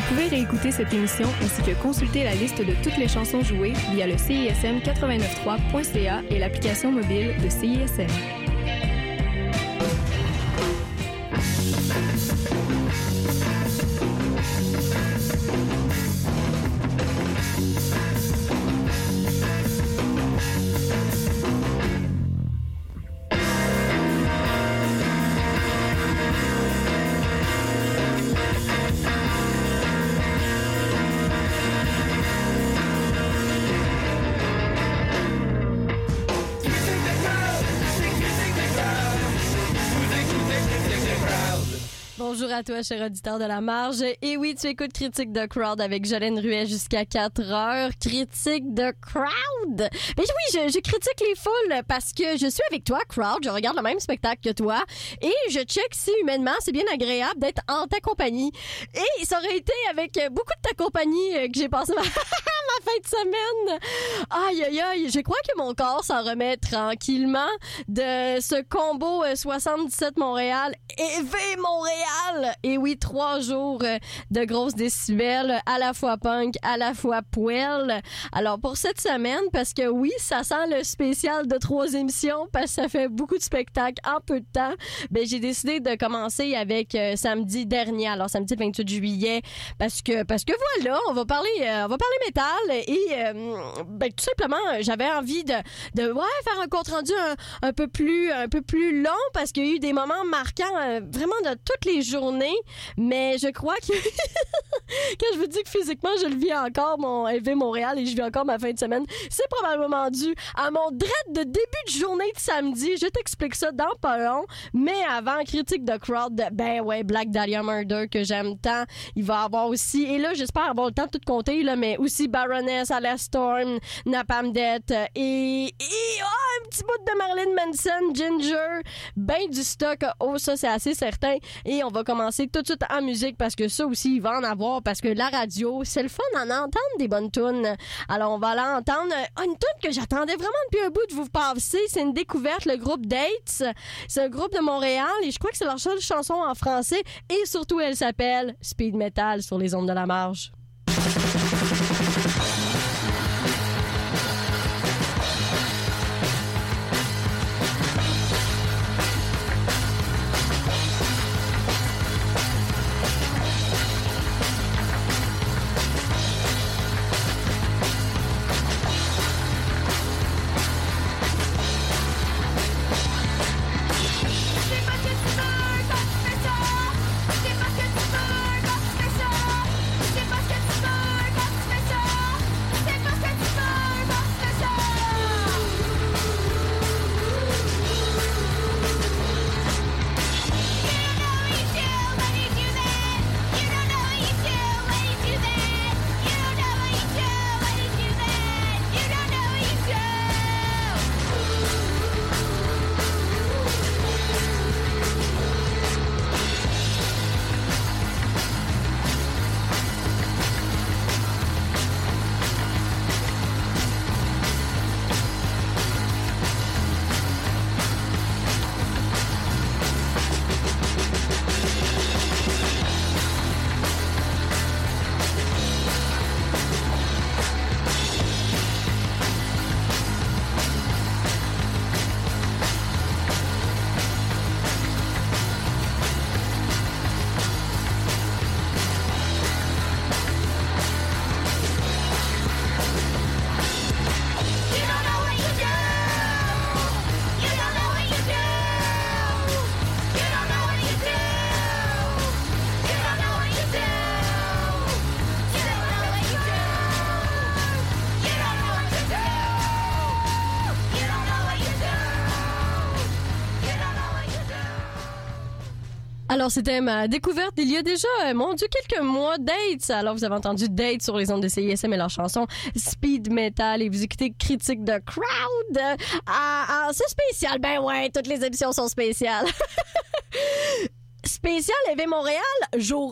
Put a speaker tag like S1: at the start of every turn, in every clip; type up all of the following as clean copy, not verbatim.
S1: pouvez réécouter cette émission ainsi que consulter la liste de toutes les chansons jouées via le CISM893.ca et l'application mobile de CISM.
S2: Bonjour à toi, cher auditeur de la marge. Et oui, tu écoutes Critique de Crowd avec Jolene Ruet jusqu'à 4h. Critique de Crowd. Ben oui, je critique les foules parce que je suis avec toi, Crowd. Je regarde le même spectacle que toi et je check si humainement c'est bien agréable d'être en ta compagnie. Et ça aurait été avec beaucoup de ta compagnie que j'ai passé ma fin de semaine. Aïe, aïe, aïe. Je crois que mon corps s'en remet tranquillement de ce combo 77 Montréal et V Montréal. Et oui, 3 jours de grosses décibels, à la fois punk, à la fois poêle. Alors, pour cette semaine, parce que oui, ça sent le spécial de 3 émissions, parce que ça fait beaucoup de spectacles en peu de temps, ben, j'ai décidé de commencer avec samedi dernier, alors samedi le 28 juillet, parce que voilà, on va parler métal et ben, tout simplement, j'avais envie de faire un compte rendu un peu plus long, parce qu'il y a eu des moments marquants vraiment de toutes les journées, mais je crois que quand je vous dis que physiquement je le vis encore, mon EV Montréal, et je vis encore ma fin de semaine, c'est probablement dû à mon dread de début de journée de samedi. Je t'explique ça dans pas long, mais avant, critique de Crowd, ben ouais, Black Dahlia Murder que j'aime tant, il va avoir aussi, et là j'espère avoir le temps de tout compter là, mais aussi Baroness, Alice Storm, Napalm Death et un petit bout de Marilyn Manson, Ginger, ben du stock, oh ça c'est assez certain. Et on va commencer tout de suite en musique parce que ça aussi, il va en avoir parce que la radio, c'est le fun d'en entendre des bonnes tunes. Alors, on va aller entendre une tune que j'attendais vraiment depuis un bout de vous passer. C'est une découverte, le groupe Dates. C'est un groupe de Montréal et je crois que c'est leur seule chanson en français et surtout, elle s'appelle Speed Metal sur les ondes de la marge. Alors, c'était ma découverte il y a déjà, mon Dieu, quelques mois, Dates. Alors, vous avez entendu Dates sur les ondes de CISM et leur chanson Speed Metal et vous écoutez Critique de Crowd. C'est spécial. Ben ouais, toutes les émissions sont spéciales. Spécial EV Montréal, jour 1.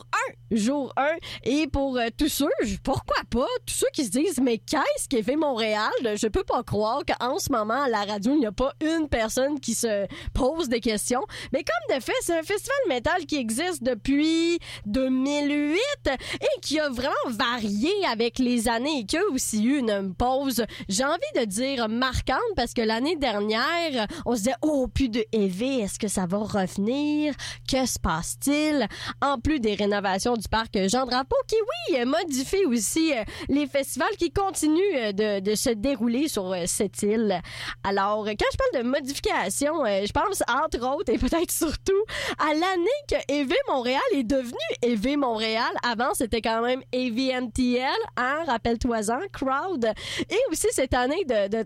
S2: jour 1. Et pour tous ceux, pourquoi pas, tous ceux qui se disent, mais qu'est-ce qu'EV Montréal? Je peux pas croire qu'en ce moment, à la radio, il n'y a pas une personne qui se pose des questions. Mais comme de fait, c'est un festival métal qui existe depuis 2008 et qui a vraiment varié avec les années et qui a aussi eu une pause, j'ai envie de dire marquante, parce que l'année dernière, on se disait, oh, plus de EV, est-ce que ça va revenir? Que se passe-t-il? En plus des rénovations du parc Jean-Drapeau, qui, oui, modifie aussi les festivals qui continuent de se dérouler sur cette île. Alors, quand je parle de modification, je pense, entre autres, et peut-être surtout, à l'année que EV Montréal est devenu EV Montréal. Avant, c'était quand même EVMTL, hein, rappelle-toi-en, Crowd. Et aussi cette année de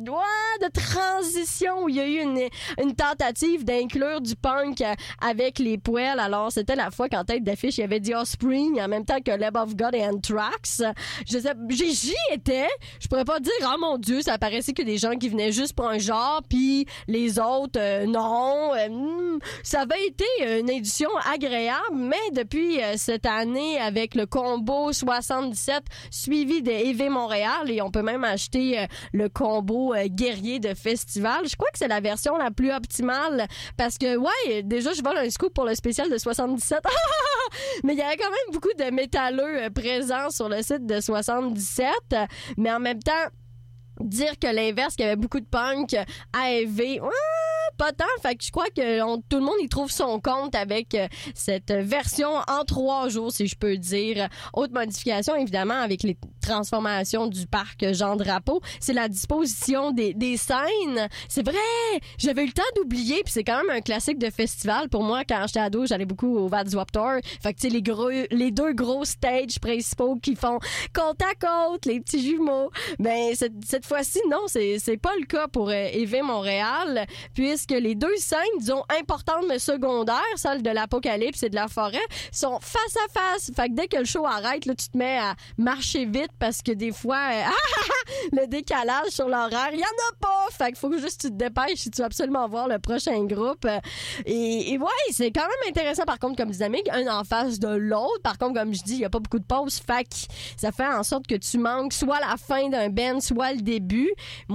S2: transition où il y a eu une tentative d'inclure du punk avec les poêles. Alors, c'était la fois qu'en tête d'affiche, il y avait The Offspring en même temps que Lamb of God et Anthrax. J'y étais. Je pourrais pas dire, oh mon Dieu, ça paraissait que des gens qui venaient juste pour un genre, puis les autres, non. Ça avait été une édition agréable, mais depuis cette année, avec le combo 77 suivi de EV Montréal, et on peut même acheter le combo guerrier de festival. Je crois que c'est la version la plus optimale parce que, ouais, déjà, je vole un scoop pour le spécial de 77. Mais il y avait quand même beaucoup de métalleux présents sur le site de 77. Mais en même temps, dire que l'inverse, qu'il y avait beaucoup de punk à EV, pas tant. Fait que je crois que tout le monde y trouve son compte avec cette version en 3 jours, si je peux dire. Autre modification, évidemment, avec les transformations du parc Jean-Drapeau, c'est la disposition des scènes. C'est vrai! J'avais eu le temps d'oublier, puis c'est quand même un classique de festival. Pour moi, quand j'étais ado, j'allais beaucoup au Vats Warped Tour. Fait que, tu sais, les deux gros stages principaux qui font côte à côte, les petits jumeaux. Ben, cette fois-ci, non, c'est pas le cas pour EV Montréal, puisque les deux scènes, disons, importantes mais secondaires, celle de l'apocalypse et de la forêt, sont face à face. Fait que dès que le show arrête, là, tu te mets à marcher vite parce que des fois, le décalage sur l'horaire, il y en a pas. Fait qu'il faut juste que tu te dépêches si tu veux absolument voir le prochain groupe. Et ouais, c'est quand même intéressant par contre comme dynamique, un en face de l'autre. Par contre, comme je dis, il y a pas beaucoup de pauses. Fait que ça fait en sorte que tu manques soit la fin d'un band, soit le début.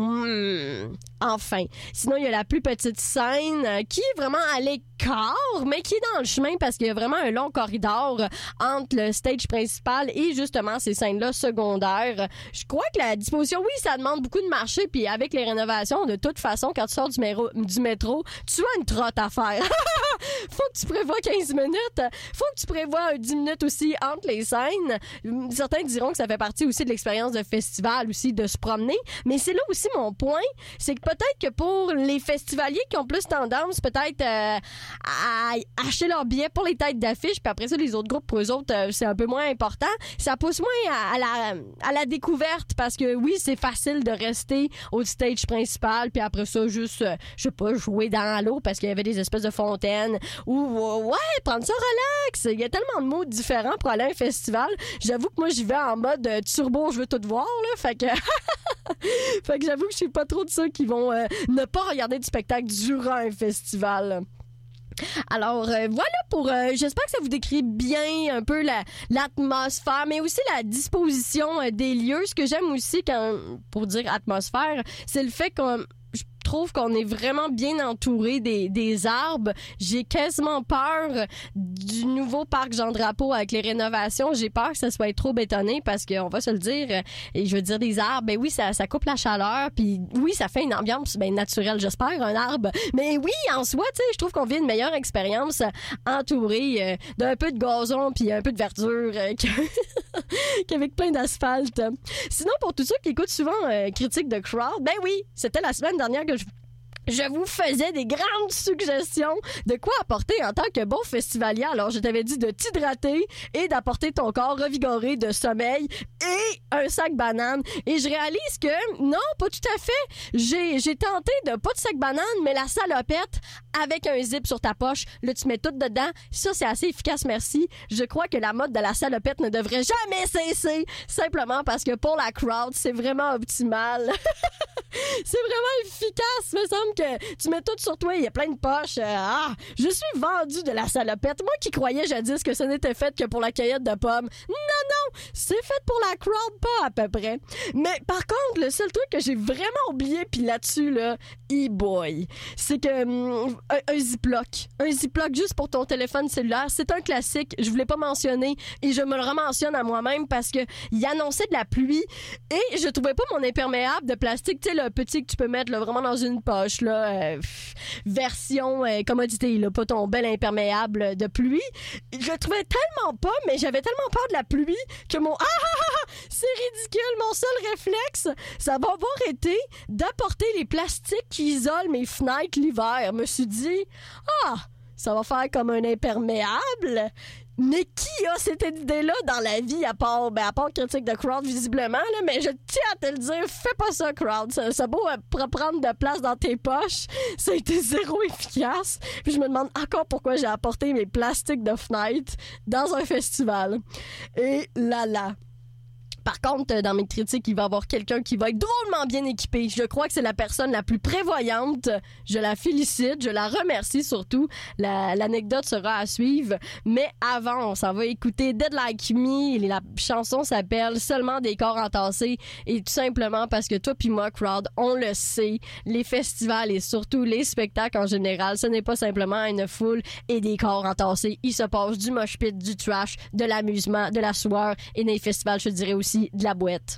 S2: Enfin. Sinon, il y a la plus petite scène qui est vraiment à l'écart, mais qui est dans le chemin parce qu'il y a vraiment un long corridor entre le stage principal et justement ces scènes-là secondaires. Je crois que la disposition, oui, ça demande beaucoup de marcher, puis avec les rénovations, de toute façon, quand tu sors du métro, tu as une trotte à faire. Faut que tu prévois 15 minutes. Faut que tu prévois 10 minutes aussi entre les scènes. Certains diront que ça fait partie aussi de l'expérience de festival aussi, de se promener. Mais c'est là aussi mon point. C'est que peut-être que pour les festivaliers qui ont plus tendance peut-être à acheter leurs billets pour les têtes d'affiche, puis après ça, les autres groupes, pour eux autres, c'est un peu moins important. Ça pousse moins à la découverte parce que oui, c'est facile de rester au stage principal, puis après ça, juste, je sais pas, jouer dans l'eau parce qu'il y avait des espèces de fontaines ou ouais, prendre ça relax. Il y a tellement de mots différents pour aller à un festival. J'avoue que moi, j'y vais en mode turbo, je veux tout voir, là. Fait que fait que j'avoue que je suis pas trop de ceux qui vont ne pas regarder du spectacle durant un festival. Alors voilà pour j'espère que ça vous décrit bien un peu l'atmosphère, mais aussi la disposition des lieux. Ce que j'aime aussi pour dire atmosphère, c'est le fait qu'on trouve qu'on est vraiment bien entouré des arbres. J'ai quasiment peur du nouveau parc Jean-Drapeau avec les rénovations. J'ai peur que ça soit trop bétonné parce qu'on va se le dire, et je veux dire des arbres, ben oui, ça coupe la chaleur, puis oui, ça fait une ambiance ben naturelle, j'espère, un arbre. Mais oui, en soi, tu sais, je trouve qu'on vit une meilleure expérience entouré d'un peu de gazon puis un peu de verdure qu'avec plein d'asphalte. Sinon, pour tous ceux qui écoutent souvent Critique de Crowd, ben oui, c'était la semaine dernière que je vous faisais des grandes suggestions de quoi apporter en tant que bon festivalier. Alors, je t'avais dit de t'hydrater et d'apporter ton corps revigoré de sommeil et un sac banane. Et je réalise que, non, pas tout à fait. J'ai tenté de pas de sac banane, mais la salopette avec un zip sur ta poche. Là, tu mets tout dedans. Ça, c'est assez efficace, merci. Je crois que la mode de la salopette ne devrait jamais cesser. Simplement parce que pour la crowd, c'est vraiment optimal. C'est vraiment efficace. Me semble que tu mets tout sur toi, il y a plein de poches. Je suis vendue de la salopette. Moi qui croyais jadis que ce n'était fait que pour la cueillette de pommes. Non, c'est fait pour la crowd, pas à peu près. Mais par contre, le seul truc que j'ai vraiment oublié, puis là-dessus, là, boy, c'est que un Ziploc. Un Ziploc juste pour ton téléphone cellulaire, c'est un classique. Je voulais pas mentionner et je me le rementionne à moi-même parce que il annonçait de la pluie et je trouvais pas mon imperméable de plastique, tu sais, le petit que tu peux mettre là, vraiment dans une poche, là, version commodité, là, pas ton bel imperméable de pluie. Je le trouvais tellement pas, mais j'avais tellement peur de la pluie que c'est ridicule. Mon seul réflexe, ça va avoir été d'apporter les plastiques qui isolent mes fenêtres l'hiver. Je me suis dit, ça va faire comme un imperméable. Mais qui a cette idée-là dans la vie, à part Critique de Crowd, visiblement, là, mais je tiens à te le dire, fais pas ça, Crowd. Ça beau prendre de place dans tes poches, ça a été zéro efficace. Puis je me demande encore pourquoi j'ai apporté mes plastiques de fenêtre dans un festival. Et là. Par contre, dans mes critiques, il va y avoir quelqu'un qui va être drôlement bien équipé. Je crois que c'est la personne la plus prévoyante. Je la félicite, je la remercie surtout. L'anecdote sera à suivre. Mais avant, on s'en va écouter Dead Like Me. La chanson s'appelle Seulement des corps entassés. Et tout simplement parce que toi puis moi, Crowd, on le sait, les festivals et surtout les spectacles en général, ce n'est pas simplement une foule et des corps entassés. Il se passe du mosh pit, du trash, de l'amusement, de la sueur et dans les festivals, je dirais aussi de la boîte.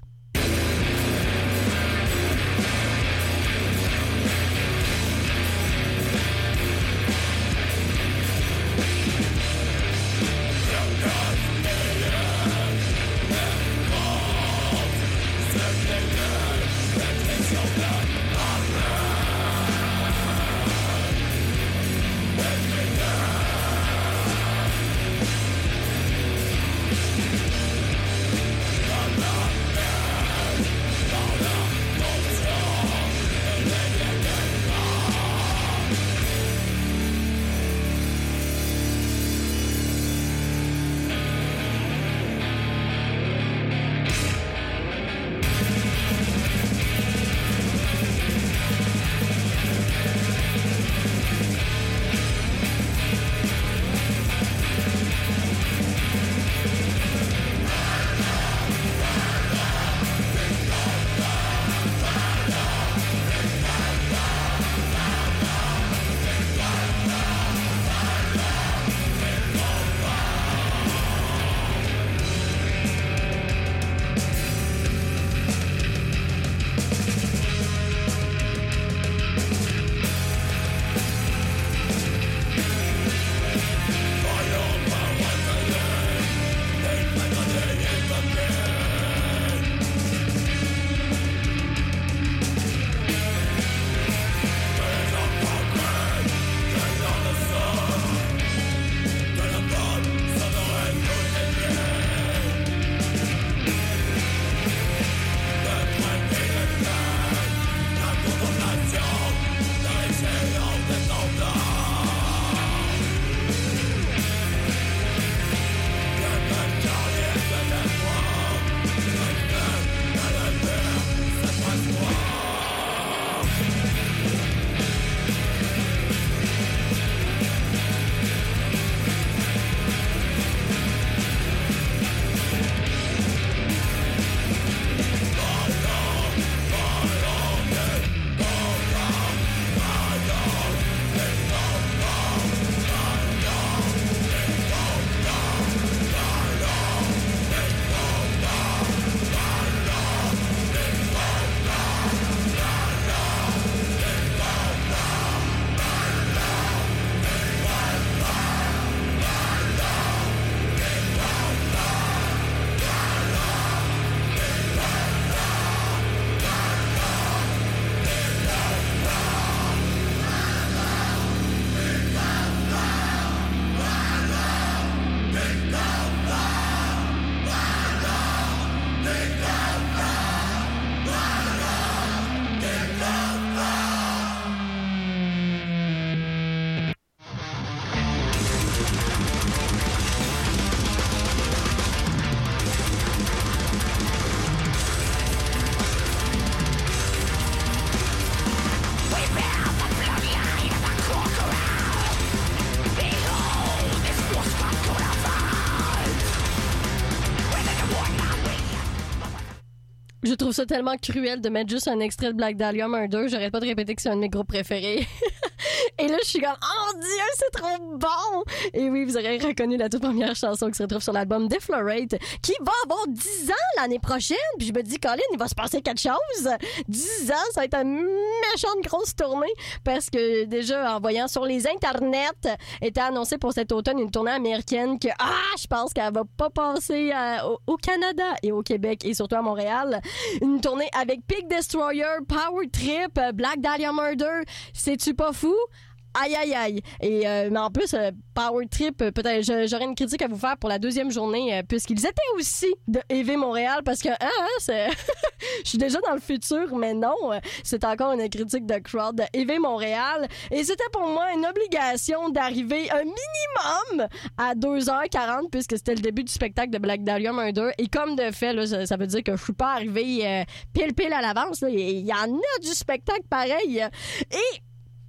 S2: Je trouve ça tellement cruel de mettre juste un extrait de Black Dahlia Murder. J'arrête pas de répéter que c'est un de mes groupes préférés. Et là, je suis comme, oh mon Dieu, c'est trop bon! Et oui, vous aurez reconnu la toute première chanson qui se retrouve sur l'album Deflorate, qui va avoir 10 ans l'année prochaine. Puis je me dis, Colin, il va se passer quelque chose. 10 ans, ça va être une méchante grosse tournée. Parce que déjà, en voyant sur les internets, était annoncé pour cet automne une tournée américaine que, je pense qu'elle va pas passer au Canada et au Québec et surtout à Montréal. Une tournée avec Pig Destroyer, Power Trip, Black Dahlia Murder. C'est-tu pas fou? Aïe, aïe, aïe. Et, mais en plus, Power Trip, peut-être, j'aurais une critique à vous faire pour la deuxième journée, puisqu'ils étaient aussi de EV Montréal, parce que, je suis déjà dans le futur, mais non, c'est encore une critique de crowd de EV Montréal. Et c'était pour moi une obligation d'arriver un minimum à 2h40, puisque c'était le début du spectacle de Black Dahlia Murder. Et comme de fait, là, ça veut dire que je suis pas arrivée pile à l'avance. Il y en a du spectacle pareil. Et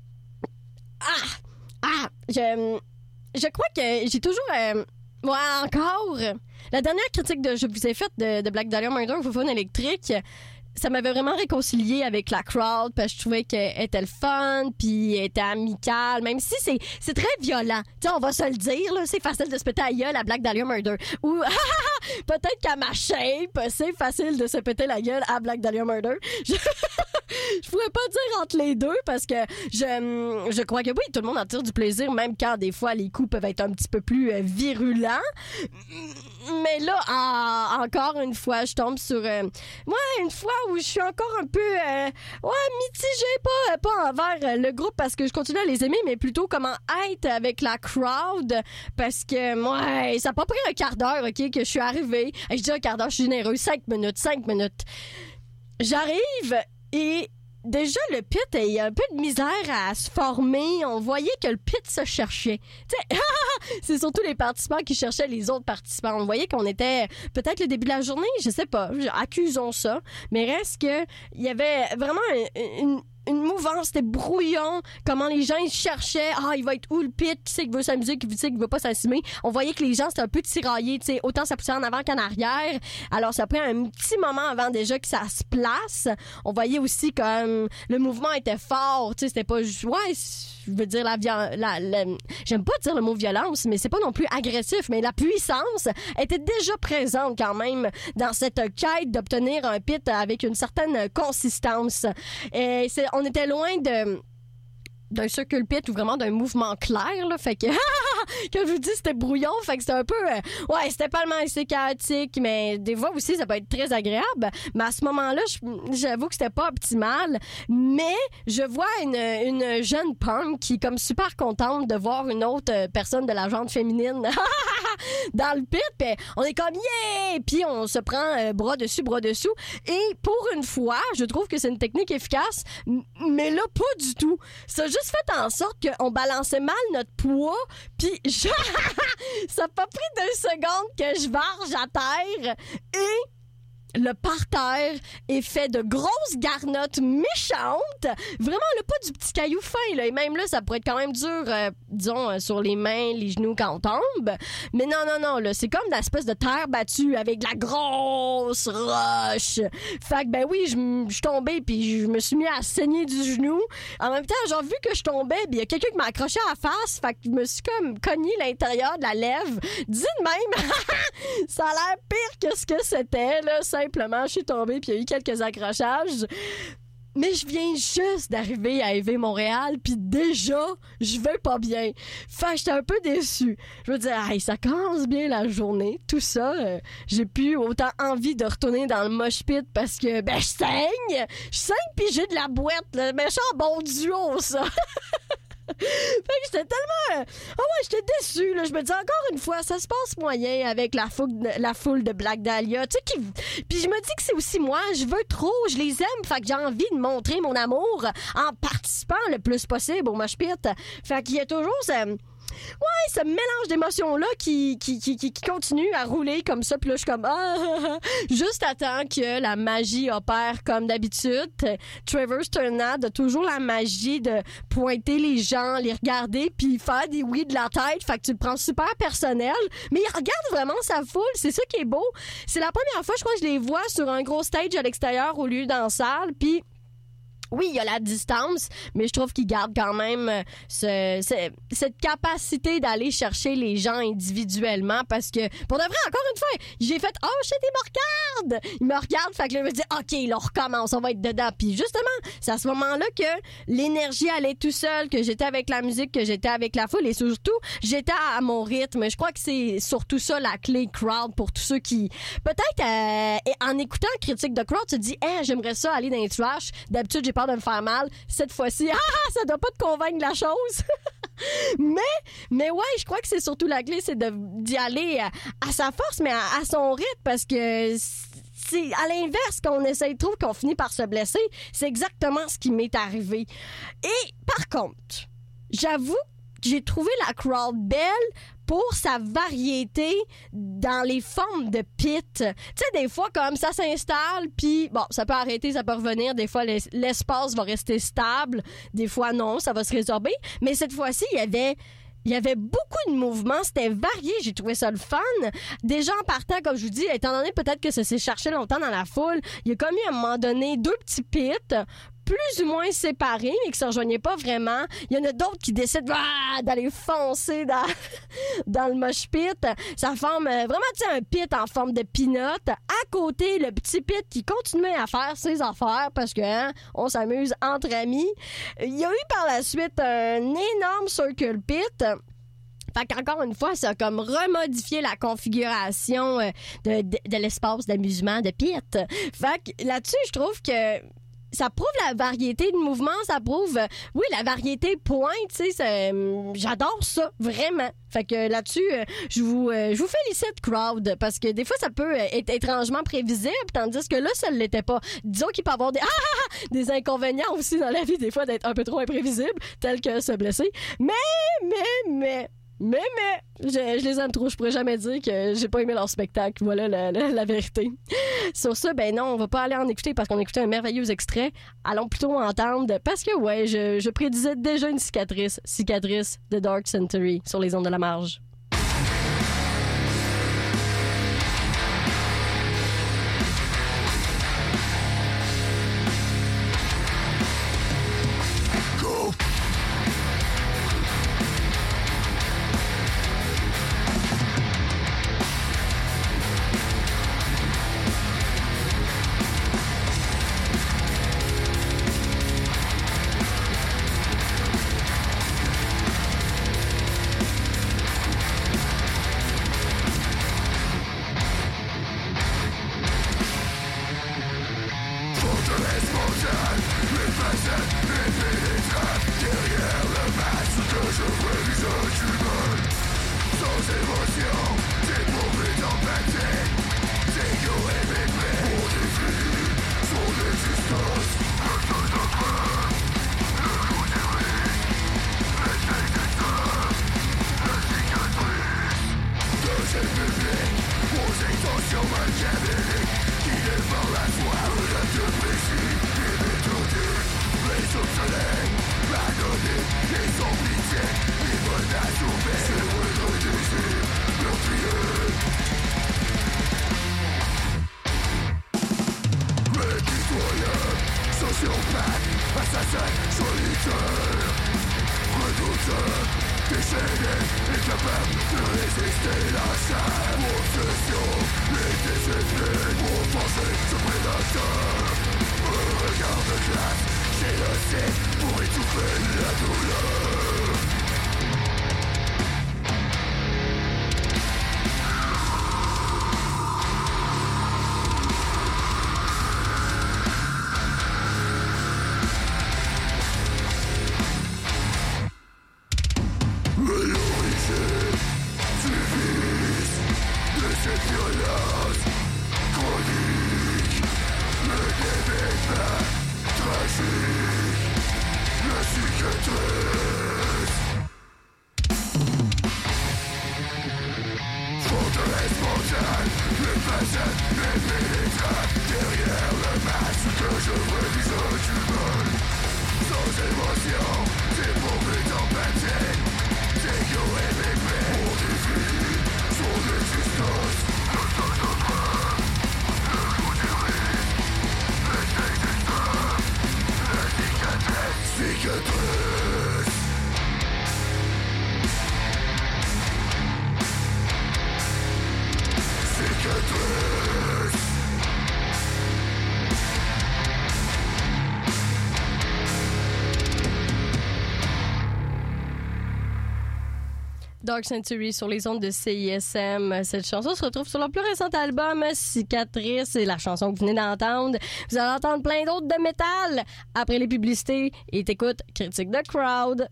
S2: je crois que j'ai toujours... encore... La dernière critique que je vous ai faite de Black Dahlia Murder au Fun électrique, ça m'avait vraiment réconcilié avec la crowd parce que je trouvais qu'elle était le fun puis elle était amicale, même si c'est très violent. Tu sais, on va se le dire, là, c'est facile de se péter la gueule à Black Dahlia Murder. Ou peut-être qu'à ma shape, c'est facile de se péter la gueule à Black Dahlia Murder. Je pourrais pas dire entre les deux parce que je crois que oui, tout le monde en tire du plaisir, même quand des fois les coups peuvent être un petit peu plus virulents. Mais là, encore une fois, je tombe sur... une fois où je suis encore un peu mitigée, pas envers le groupe parce que je continue à les aimer, mais plutôt comment être avec la crowd parce que moi, ça n'a pas pris un quart d'heure, OK, que je suis arrivée. Je dis un quart d'heure, je suis généreux, 5 minutes. J'arrive et... Déjà, le pit, il y a un peu de misère à se former. On voyait que le pit se cherchait. C'est surtout les participants qui cherchaient les autres participants. On voyait qu'on était peut-être le début de la journée, je sais pas, accusons ça. Mais reste que il y avait vraiment une mouvance, c'était brouillon, comment les gens ils cherchaient, il va être où le pit, qui c'est qui veut s'amuser, qui c'est qui veut pas s'assumer. On voyait que les gens c'était un peu tiraillés, tu sais, autant ça poussait en avant qu'en arrière. Alors ça prend un petit moment avant déjà que ça se place. On voyait aussi comme le mouvement était fort, tu sais, c'était pas je veux dire j'aime pas dire le mot violence, mais c'est pas non plus agressif, mais la puissance était déjà présente quand même dans cette quête d'obtenir un pit avec une certaine consistance. Et on était loin d'un circle pit ou vraiment d'un mouvement clair, là. Fait que, comme je vous dis, c'était brouillon. Fait que c'était un peu, c'était pas mal assez chaotique, mais des fois aussi, ça peut être très agréable. Mais à ce moment-là, j'avoue que c'était pas optimal. Mais je vois une jeune punk qui est comme super contente de voir une autre personne de la gente féminine dans le pit. Puis on est comme, yeah! Puis on se prend bras dessus. Et pour une fois, je trouve que c'est une technique efficace, mais là, pas du tout. Ça a juste fait en sorte qu'on balançait mal notre poids, puis ça n'a pas pris 2 secondes que je varge à terre et le parterre est fait de grosses garnottes méchantes. Vraiment, là, pas du petit caillou fin, là. Et même là, ça pourrait être quand même dur, disons, sur les mains, les genoux quand on tombe. Mais non, là, c'est comme l'espèce de terre battue avec de la grosse roche. Fait que, ben oui, je suis tombée, puis je me suis mis à saigner du genou. En même temps, j'ai vu que je tombais, puis il y a quelqu'un qui m'a accroché à la face. Fait que je me suis comme cogné l'intérieur de la lèvre. Dis de même, ça a l'air pire que ce que c'était, là. Simplement, je suis tombée puis il y a eu quelques accrochages. Mais je viens juste d'arriver à EV Montréal puis déjà, je vais pas bien. Fait que j'étais un peu déçue. Je veux dire, ça commence bien la journée. Tout ça, j'ai plus autant envie de retourner dans le mosh pit parce que, je saigne. Je saigne puis j'ai de la boîte. Le méchant bon duo, ça. Fait que j'étais tellement... j'étais déçue, là. Je me dis encore une fois, ça se passe moyen avec la foule de Black Dahlia. Tu sais, puis je me dis que c'est aussi moi, je veux trop, je les aime. Fait que j'ai envie de montrer mon amour en participant le plus possible au mosh pit. Fait qu'il y a toujours ce mélange d'émotions-là qui continue à rouler comme ça. Puis là, je suis comme, juste à temps que la magie opère comme d'habitude. Trevor Sturnad a toujours la magie de pointer les gens, les regarder, puis faire des oui de la tête. Fait que tu le prends super personnel. Mais il regarde vraiment sa foule. C'est ça qui est beau. C'est la première fois, je crois, que je les vois sur un gros stage à l'extérieur au lieu dans la salle. Puis oui, il y a la distance, mais je trouve qu'il garde quand même cette capacité d'aller chercher les gens individuellement parce que, pour de vrai, encore une fois, j'ai fait « Oh, shit, il me regarde! » Il me regarde, fait que là, je me dis « OK, là, on recommence, on va être dedans. » Puis justement, c'est à ce moment-là que l'énergie allait tout seul, que j'étais avec la musique, que j'étais avec la foule et surtout, j'étais à mon rythme. Je crois que c'est surtout ça la clé crowd pour tous ceux qui, peut-être, en écoutant Critique de Crowd, tu te dis « Hey, j'aimerais ça aller dans les trash. » D'habitude, j'ai peur de me faire mal. Cette fois-ci, ça doit pas te convaincre de la chose. mais ouais, je crois que c'est surtout la clé, c'est d'y aller à sa force, mais à son rythme, parce que c'est à l'inverse qu'on essaye trop, qu'on finit par se blesser. C'est exactement ce qui m'est arrivé. Et par contre, j'avoue que j'ai trouvé la crowd belle pour sa variété dans les formes de pit. Tu sais, des fois, comme ça s'installe, puis bon, ça peut arrêter, ça peut revenir. Des fois, l'espace va rester stable. Des fois, non, ça va se résorber. Mais cette fois-ci, il y avait beaucoup de mouvements, c'était varié, j'ai trouvé ça le fun. Déjà en partant, comme je vous dis, étant donné peut-être que ça s'est cherché longtemps dans la foule, il y a comme eu à un moment donné 2 petits pits, plus ou moins séparés, mais qui se rejoignaient pas vraiment. Il y en a d'autres qui décident d'aller foncer dans le mosh pit. Ça forme vraiment un pit en forme de peanut. À côté, le petit pit qui continuait à faire ses affaires parce que on s'amuse entre amis. Il y a eu par la suite un énorme circle pit. Fait qu'encore une fois, ça a comme remodifié la configuration de l'espace d'amusement de pit. Fait que là-dessus, je trouve que ça prouve la variété de mouvements, ça prouve, oui, la variété pointe, tu sais, j'adore ça, vraiment. Fait que là-dessus, je vous félicite, crowd, parce que des fois, ça peut être étrangement prévisible, tandis que là, ça ne l'était pas. Disons qu'il peut y avoir des inconvénients aussi dans la vie, des fois, d'être un peu trop imprévisible, tels que se blesser. Mais, je les aime trop. Je pourrais jamais dire que j'ai pas aimé leur spectacle. Voilà la vérité. Sur ça, ben non, on va pas aller en écouter parce qu'on a écouté un merveilleux extrait. Allons plutôt entendre parce que, ouais, je prédisais déjà une cicatrice de Dark Century sur les ondes de la marge. Dark Century sur les ondes de CISM. Cette chanson se retrouve sur leur plus récent album, Cicatrice. C'est la chanson que vous venez d'entendre. Vous allez entendre plein d'autres de métal après les publicités. Et t'écoutes Critique the Crowd.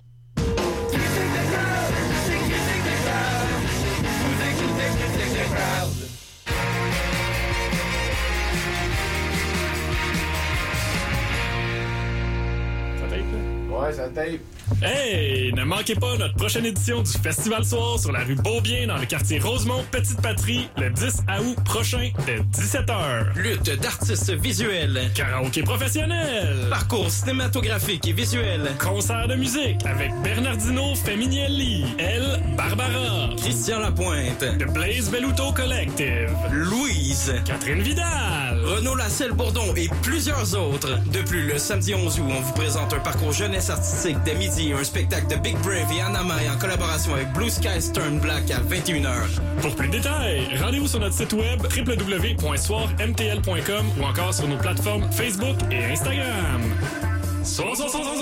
S3: Ouais, ça tape.
S4: Hey! Ne manquez pas notre prochaine édition du Festival Soir sur la rue Beaubien dans le quartier Rosemont, Petite-Patrie, le 10 août prochain, dès 17h.
S5: Lutte d'artistes visuels.
S4: Karaoké professionnel.
S5: Parcours cinématographique et visuel.
S4: Concert de musique avec Bernardino Feminielli, Elle, Barbara,
S5: Christian Lapointe.
S4: The Blaze Belluto Collective,
S5: Louise.
S4: Catherine Vidal,
S5: Renaud Lasselle-Bourdon et plusieurs autres. De plus, le samedi 11 août, on vous présente un parcours jeunesse artistique dès midi, un spectacle de Big Brave et Anna Mai en collaboration avec Blue Sky Stern Black à 21h.
S4: Pour plus de détails, rendez-vous sur notre site web www.soirmtl.com ou encore sur nos plateformes Facebook et Instagram. Soir.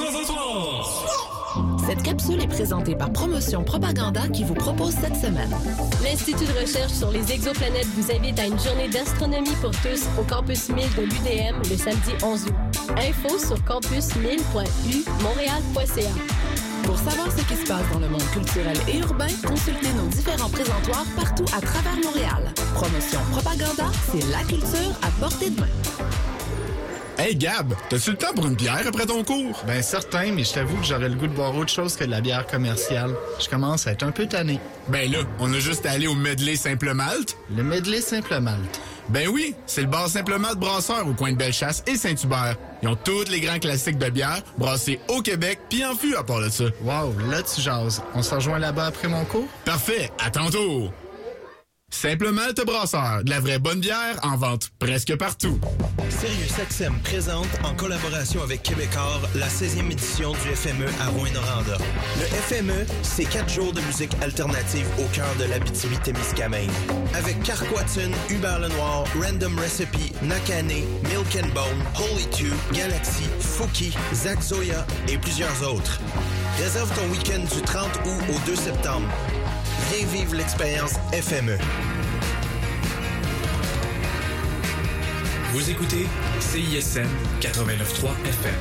S6: Cette capsule est présentée par Promotion Propaganda qui vous propose cette semaine.
S2: L'Institut de recherche sur les exoplanètes vous invite à une journée d'astronomie pour tous au campus 1000 de l'UDM le samedi 11 août. Info sur campus1000.umontréal.ca.
S6: Pour savoir ce qui se passe dans le monde culturel et urbain, consultez nos différents présentoirs partout à travers Montréal. Promotion Propaganda, c'est la culture à portée de main.
S7: Hey Gab, t'as-tu le temps pour une bière après ton cours?
S8: Ben certain, mais je t'avoue que j'aurais le goût de boire autre chose que de la bière commerciale. Je commence à être un peu tanné.
S7: Ben là, on a juste à aller au Medley Simple Malte.
S8: Le Medley Simple Malte.
S7: Ben oui, c'est le bar Simple Malte brasseur au coin de Bellechasse et Saint-Hubert. Ils ont tous les grands classiques de bière brassés au Québec puis en fût à part de ça.
S8: Wow, là tu jases. On se rejoint là-bas après mon cours?
S7: Parfait, à tantôt! Simple Malte brasseur, de la vraie bonne bière en vente presque partout.
S9: SiriusXM présente, en collaboration avec Québecor, la 16e édition du FME à Rouyn-Noranda. Le FME, c'est 4 jours de musique alternative au cœur de l'Abitibi-Témiscamingue. Avec Carquatun, Hubert Lenoir, Random Recipe, Nakane, Milk and Bone, Holy Two, Galaxy, Fouki, Zach Zoya et plusieurs autres. Réserve ton week-end du 30 août au 2 septembre. Viens vivre l'expérience FME.
S10: Vous écoutez CISM 89.3 FM.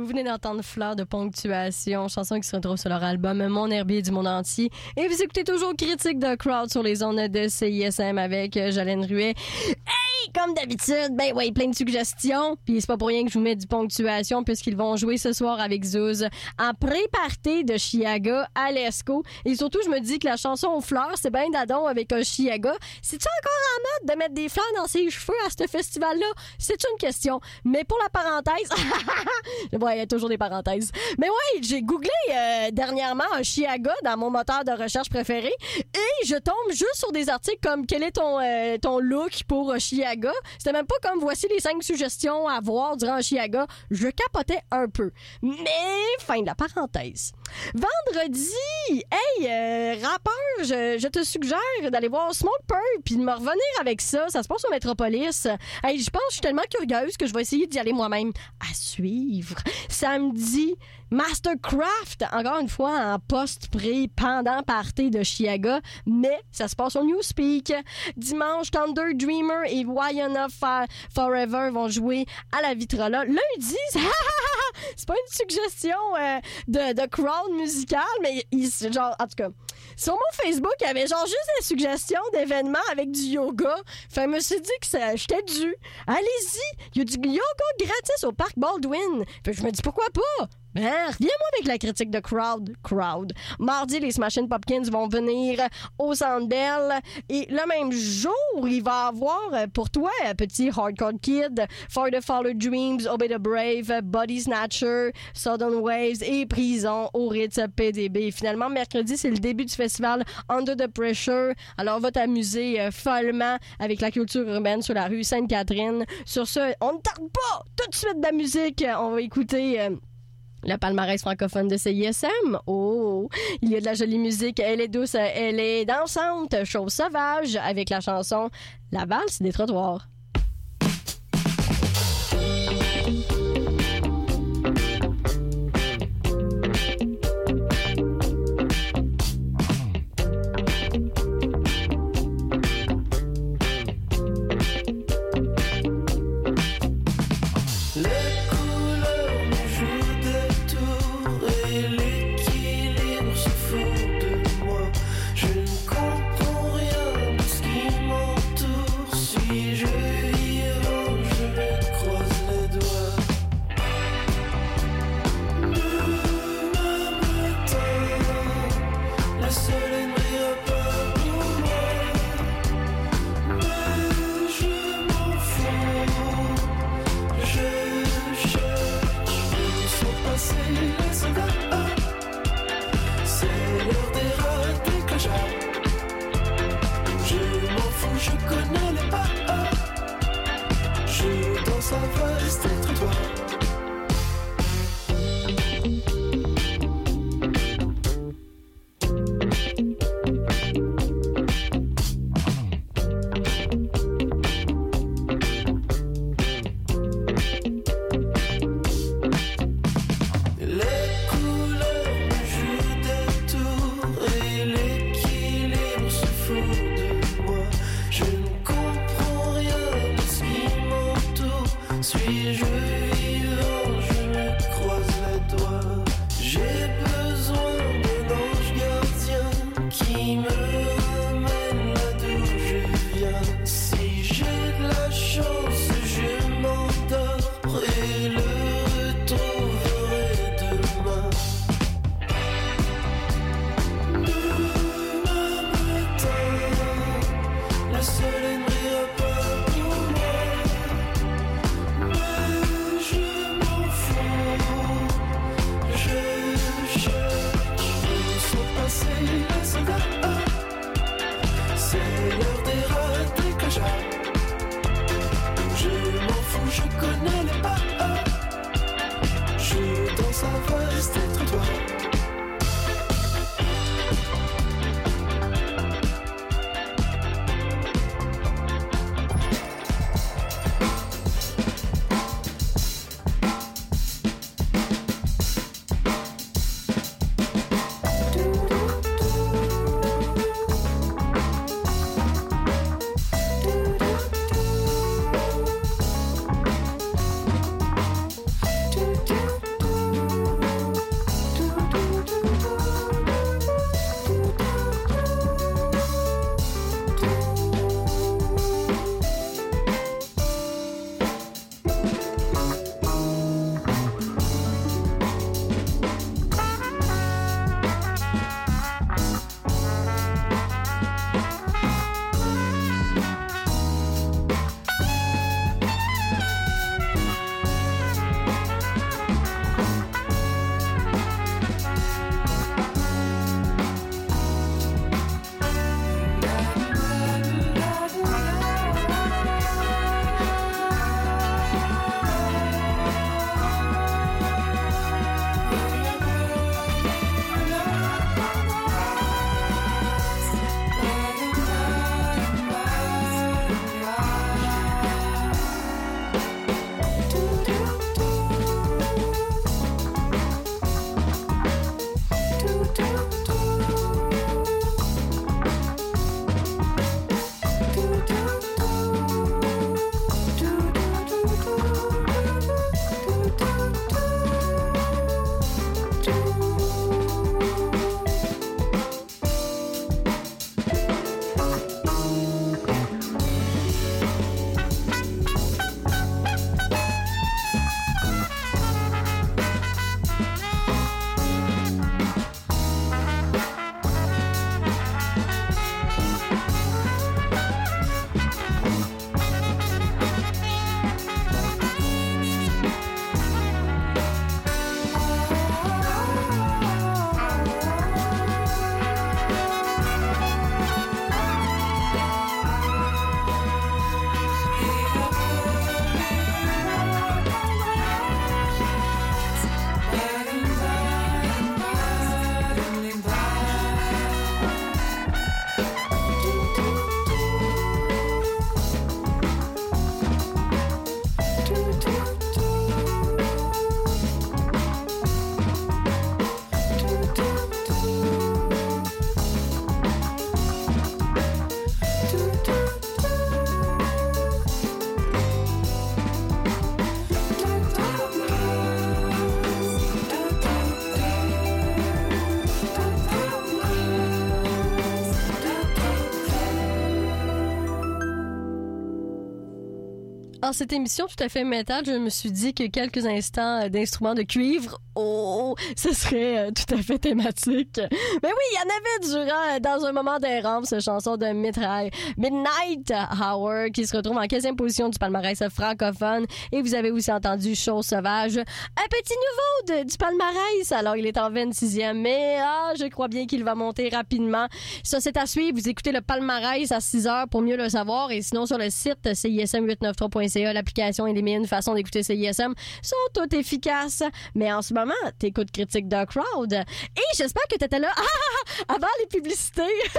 S2: Vous venez d'entendre Fleur de Ponctuation, chanson qui se retrouve sur leur album Mon herbier du monde entier. Et vous écoutez toujours Critique de Crowd sur les ondes de CISM avec Jolène Ruet. Hey! Comme d'habitude, ben ouais, plein de suggestions. Puis c'est pas pour rien que je vous mets du Ponctuation puisqu'ils vont jouer ce soir avec Zouz en pré-party de Chiaga à l'ESCO. Et surtout, je me dis que la chanson Fleurs, c'est bien d'adon avec un Chiaga. C'est-tu encore en mode de mettre des fleurs dans ses cheveux à ce festival-là? C'est une question. Mais pour la parenthèse... ouais, il y a toujours des parenthèses. Mais ouais, j'ai googlé dernièrement un Chiaga dans mon moteur de recherche préféré et je tombe juste sur des articles comme quel est ton look pour Chiaga. C'était même pas comme voici les 5 suggestions à voir durant un Chiaga. Je capotais un peu. Mais fin de la parenthèse. Vendredi, hey, rappeur, je te suggère d'aller voir Smoke Purp puis de me revenir avec ça. Ça se passe au Métropolis. Hey, je pense que je suis tellement curieuse que je vais essayer d'y aller moi-même. À suivre. Samedi, Mastercraft, encore une fois en post-pré pendant party de Chiaga, mais ça se passe au Newspeak. Dimanche, Thunder Dreamer et Wayana Forever vont jouer à la Vitrola. Lundi, c'est pas une suggestion de crowd musical, mais genre, en tout cas, sur mon Facebook, il y avait genre juste des suggestions d'événements avec du yoga. Fait que je me suis dit que j'étais dû. Allez-y, il y a du yoga gratis au Parc Baldwin. Fait que je me dis pourquoi pas? Ben, reviens-moi avec la critique de Crowd. Mardi, les Smashing Pumpkins vont venir au Centre Bell. Et le même jour, il va y avoir pour toi, petit Hardcore Kid, For the Fallen Dreams, Obey the Brave, Body Snatcher, Southern Waves et Prison au Ritz PDB. Finalement, mercredi, c'est le début du festival Under the Pressure. Alors, on va t'amuser follement avec la culture urbaine sur la rue Sainte-Catherine. Sur ce, on ne tarde pas tout de suite de la musique. On va écouter... le palmarès francophone de CISM. Oh, il y a de la jolie musique. Elle est douce, elle est dansante, chose sauvage, avec la chanson La valse des trottoirs. En cette émission tout à fait métal, je me suis dit que quelques instants d'instruments de cuivre, ce serait tout à fait thématique. Mais oui, il y en avait durant Dans un moment d'errance, cette chanson de Midnight Hour, qui se retrouve en 15e position du palmarès francophone. Et vous avez aussi entendu Chose sauvage, un petit nouveau du palmarès. Alors, il est en 26e, mais je crois bien qu'il va monter rapidement. Ça, c'est à suivre. Vous écoutez le palmarès à 6h pour mieux le savoir. Et sinon, sur le site CISM893.ca, l'application et les mines façons d'écouter CISM sont toutes efficaces. Mais en ce moment, t'écoutes Critique de Crowd. Et j'espère que t'étais là avant les publicités.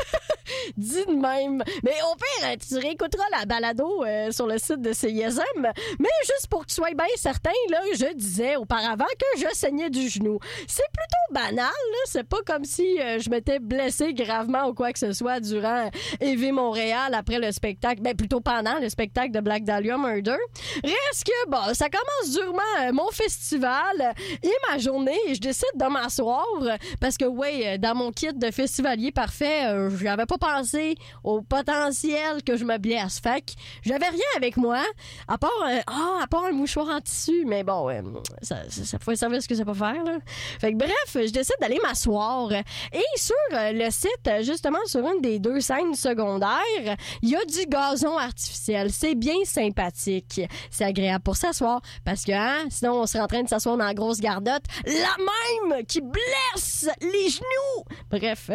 S2: Dis de même. Mais au pire, tu réécouteras la balado sur le site de CISM. Mais juste pour que tu sois bien certain, là, je disais auparavant que je saignais du genou. C'est plutôt banal, là. C'est pas comme si je m'étais blessé gravement ou quoi que ce soit durant EV Montréal après le spectacle. Ben, plutôt pendant le spectacle de Black Dahlia Murder. Reste que, bon, ça commence durement mon festival et ma journée. Et je décide de m'asseoir parce que, ouais, dans mon kit de festivalier parfait, j'avais pas pensé au potentiel que je me blesse. Fait que j'avais rien avec moi, à part un mouchoir en tissu. Mais bon, ça pouvait servir ce que ça peut faire, là. Fait que bref, je décide d'aller m'asseoir. Et sur le site, justement, sur une des 2 scènes secondaires, il y a du gazon artificiel. C'est bien sympathique. C'est agréable pour s'asseoir parce que, sinon, on serait en train de s'asseoir dans la grosse gardotte, la même qui blesse les genoux. Bref,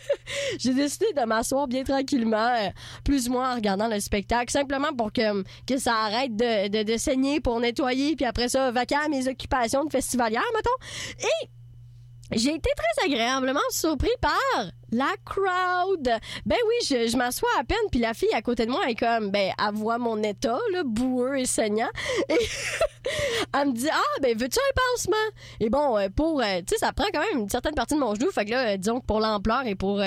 S2: j'ai décidé de m'asseoir bien tranquillement, plus ou moins en regardant le spectacle, simplement pour que ça arrête de saigner pour nettoyer, puis après ça, vaquer à mes occupations de festivalière, mettons. Et j'ai été très agréablement surpris par la crowd. Ben oui, je m'assois à peine, puis la fille à côté de moi est comme, elle voit mon état, là, boueux et saignant. Et elle me dit, veux-tu un pansement? Et bon, tu sais, ça prend quand même une certaine partie de mon genou, fait que là, disons que pour l'ampleur et pour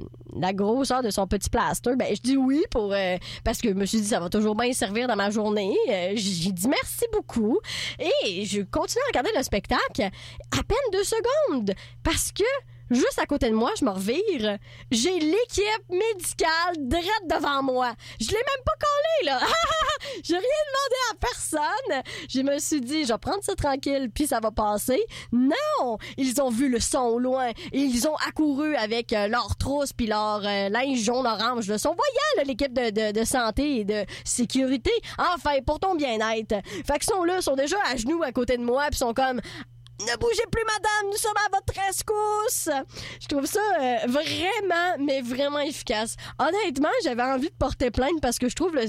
S2: la grosseur de son petit plaster, je dis oui parce que je me suis dit, ça va toujours bien servir dans ma journée. J'ai dit merci beaucoup. Et je continue à regarder le spectacle à peine 2 secondes, parce que juste à côté de moi, je me revire. J'ai l'équipe médicale direct devant moi. Je l'ai même pas collé, là. J'ai rien demandé à personne. Je me suis dit, je vais prendre ça tranquille, puis ça va passer. Non! Ils ont vu le son au loin et ils ont accouru avec leur trousse puis leur linge jaune-orange. Ils sont voyants, là, l'équipe de santé et de sécurité. Enfin, pour ton bien-être. Fait qu'ils sont là, sont déjà à genoux à côté de moi, puis sont comme... Ne bougez plus, madame, nous sommes à votre rescousse. Je trouve ça vraiment, mais vraiment efficace. Honnêtement, j'avais envie de porter plainte parce que je trouve que...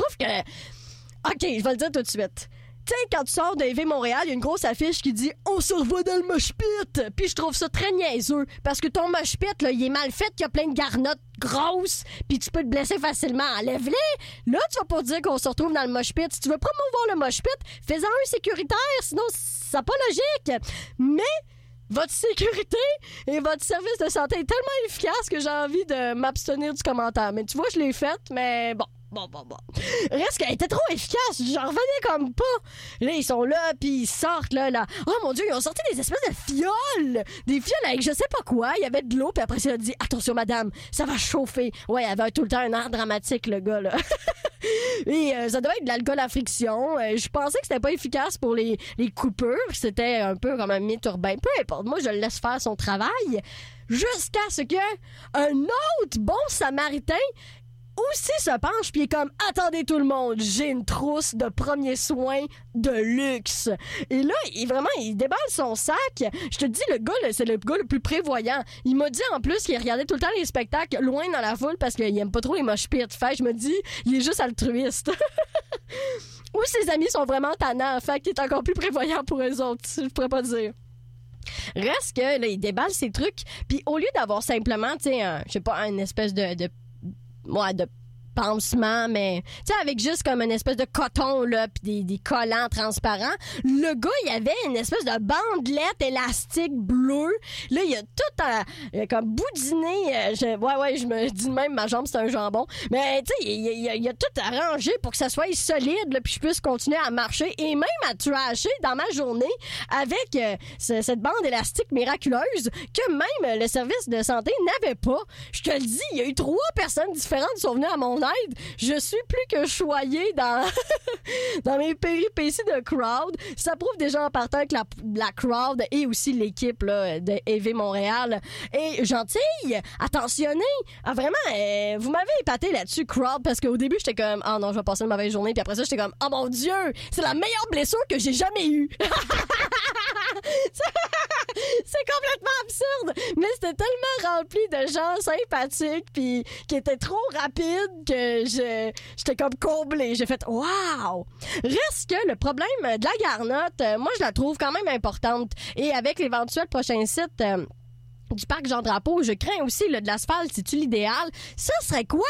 S2: OK, je vais le dire tout de suite. Tu sais, quand tu sors de EV Montréal, il y a une grosse affiche qui dit « On se revoit dans le mosh pit ». Puis je trouve ça très niaiseux, parce que ton mosh pit, là, il est mal fait, qu'il y a plein de garnottes grosses, puis tu peux te blesser facilement. Enlève-les. Là, tu vas pas dire qu'on se retrouve dans le mosh pit. Si tu veux promouvoir le mosh pit, fais-en un sécuritaire, sinon ça n'a pas logique. Mais... votre sécurité et votre service de santé est tellement efficace que j'ai envie de m'abstenir du commentaire. Mais tu vois, je l'ai fait, mais bon. Reste qu'elle était trop efficace. J'en revenais comme pas. Là, ils sont là, puis ils sortent, là. Oh mon Dieu, ils ont sorti des espèces de fioles. Des fioles avec je sais pas quoi. Il y avait de l'eau, puis après, ça a dit, attention, madame, ça va chauffer. Ouais, il avait tout le temps un air dramatique, le gars, là. Et ça devait être de l'alcool à friction. Je pensais que c'était pas efficace pour les coupures. C'était un peu comme un mythe urbain. Peu importe, moi, je le laisse faire son travail. Jusqu'à ce que un autre bon samaritain aussi se penche puis est comme « Attendez tout le monde, j'ai une trousse de premiers soins de luxe. » Et là, il déballe son sac. Je te dis, le gars, là, c'est le gars le plus prévoyant. Il m'a dit en plus qu'il regardait tout le temps les spectacles loin dans la foule parce qu'il aime pas trop les mosh pits. Fait, je me dis, il est juste altruiste. Ou ses amis sont vraiment tannants. Fait qu'il est encore plus prévoyant pour eux autres. Je pourrais pas dire. Reste que là, il déballe ses trucs. Puis au lieu d'avoir simplement, tu sais, je sais pas, une espèce de pansement, mais tu sais, avec juste comme une espèce de coton, là, pis des collants transparents. Le gars, il avait une espèce de bandelette élastique bleue. Là, il a tout comme boudiné. Je me dis de même, ma jambe, c'est un jambon. Mais tu sais, il a tout arrangé pour que ça soit solide, là, puis je puisse continuer à marcher et même à trasher dans ma journée avec cette bande élastique miraculeuse que même le service de santé n'avait pas. Je te le dis, il y a eu 3 personnes différentes qui sont venues à mon honnête, je suis plus que choyée dans, dans mes péripéties de crowd. Ça prouve déjà en partant que la crowd et aussi l'équipe là, de EV Montréal est gentille, attentionnée. Ah, vraiment, vous m'avez épaté là-dessus, crowd, parce qu'au début, j'étais comme, ah non, je vais passer une mauvaise journée. Puis après ça, j'étais comme, oh mon Dieu, c'est la meilleure blessure que j'ai jamais eue. C'est complètement absurde, mais c'était tellement rempli de gens sympathiques puis qui étaient trop rapides que j'étais comme comblée. J'ai fait « Wow! » Reste que le problème de la garnotte, moi, je la trouve quand même importante. Et avec l'éventuel prochain site du parc Jean-Drapeau, je crains aussi de l'asphalte, c'est-tu l'idéal? Ça serait quoi?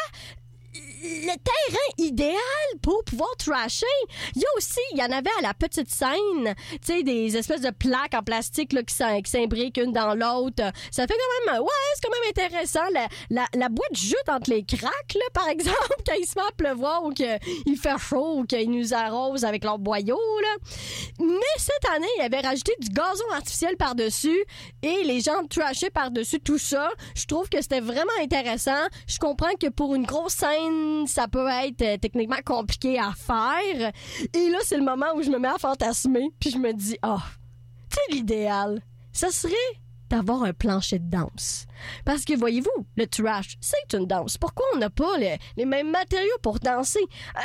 S2: Le terrain idéal pour pouvoir trasher. Il y en avait à la petite scène, tu sais, des espèces de plaques en plastique là, qui s'imbriquent une dans l'autre. Ça fait quand même, c'est quand même intéressant. La boîte jute entre les craques, là, par exemple, quand il se met à pleuvoir ou qu'il fait chaud ou qu'ils nous arrosent avec leurs boyaux, là. Mais cette année, il avait rajouté du gazon artificiel par-dessus et les gens trashaient par-dessus tout ça. Je trouve que c'était vraiment intéressant. Je comprends que pour une grosse scène, ça peut être techniquement compliqué à faire. Et là, c'est le moment où je me mets à fantasmer. Puis je me dis, tu sais, l'idéal, ça serait d'avoir un plancher de danse. Parce que, voyez-vous, le trash, c'est une danse. Pourquoi on n'a pas les mêmes matériaux pour danser?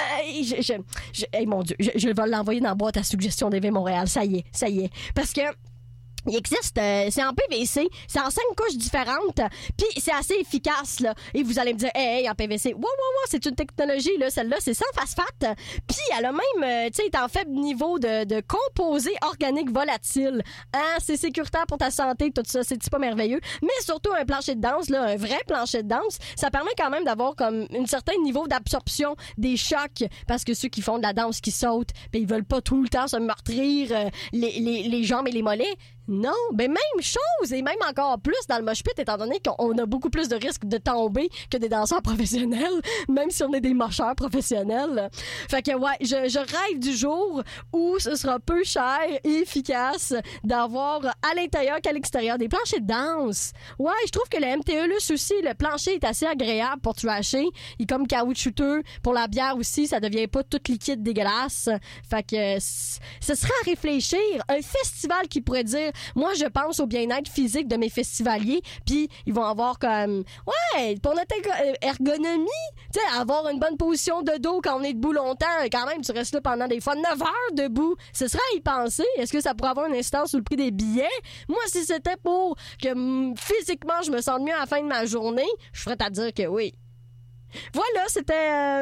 S2: Mon Dieu, je vais l'envoyer dans la boîte à suggestions d'EV Montréal. Ça y est. Parce que il existe, c'est en PVC, c'est en 5 couches différentes, puis c'est assez efficace, là. Et vous allez me dire, hey, en PVC, wow, c'est une technologie, là, celle-là, c'est sans phosphate. Puis elle a même, tu sais, est en faible niveau de composés organiques volatiles. Hein, c'est sécuritaire pour ta santé, tout ça, c'est pas merveilleux. Mais surtout, un plancher de danse, là, un vrai plancher de danse, ça permet quand même d'avoir comme un certain niveau d'absorption des chocs, parce que ceux qui font de la danse, qui sautent, ben, ils veulent pas tout le temps se meurtrir les jambes et les mollets. Non, ben même chose, et même encore plus dans le mosh pit, étant donné qu'on a beaucoup plus de risques de tomber que des danseurs professionnels, même si on est des mocheurs professionnels. Fait que ouais, je rêve du jour où ce sera peu cher et efficace d'avoir à l'intérieur qu'à l'extérieur des planchers de danse. Ouais, je trouve que le MTE aussi, le plancher est assez agréable pour trasher. Il est comme caoutchouteux. Pour la bière aussi, ça devient pas tout liquide dégueulasse. Fait que ce serait à réfléchir. Un festival qui pourrait dire, moi, je pense au bien-être physique de mes festivaliers, puis ils vont avoir comme, pour notre ergonomie, tu sais, avoir une bonne position de dos quand on est debout longtemps, quand même, tu restes là pendant des fois 9 heures debout. Ce serait à y penser. Est-ce que ça pourrait avoir une incidence sur le prix des billets? Moi, si c'était pour que physiquement, je me sente mieux à la fin de ma journée, je ferais à dire que oui. Voilà, c'était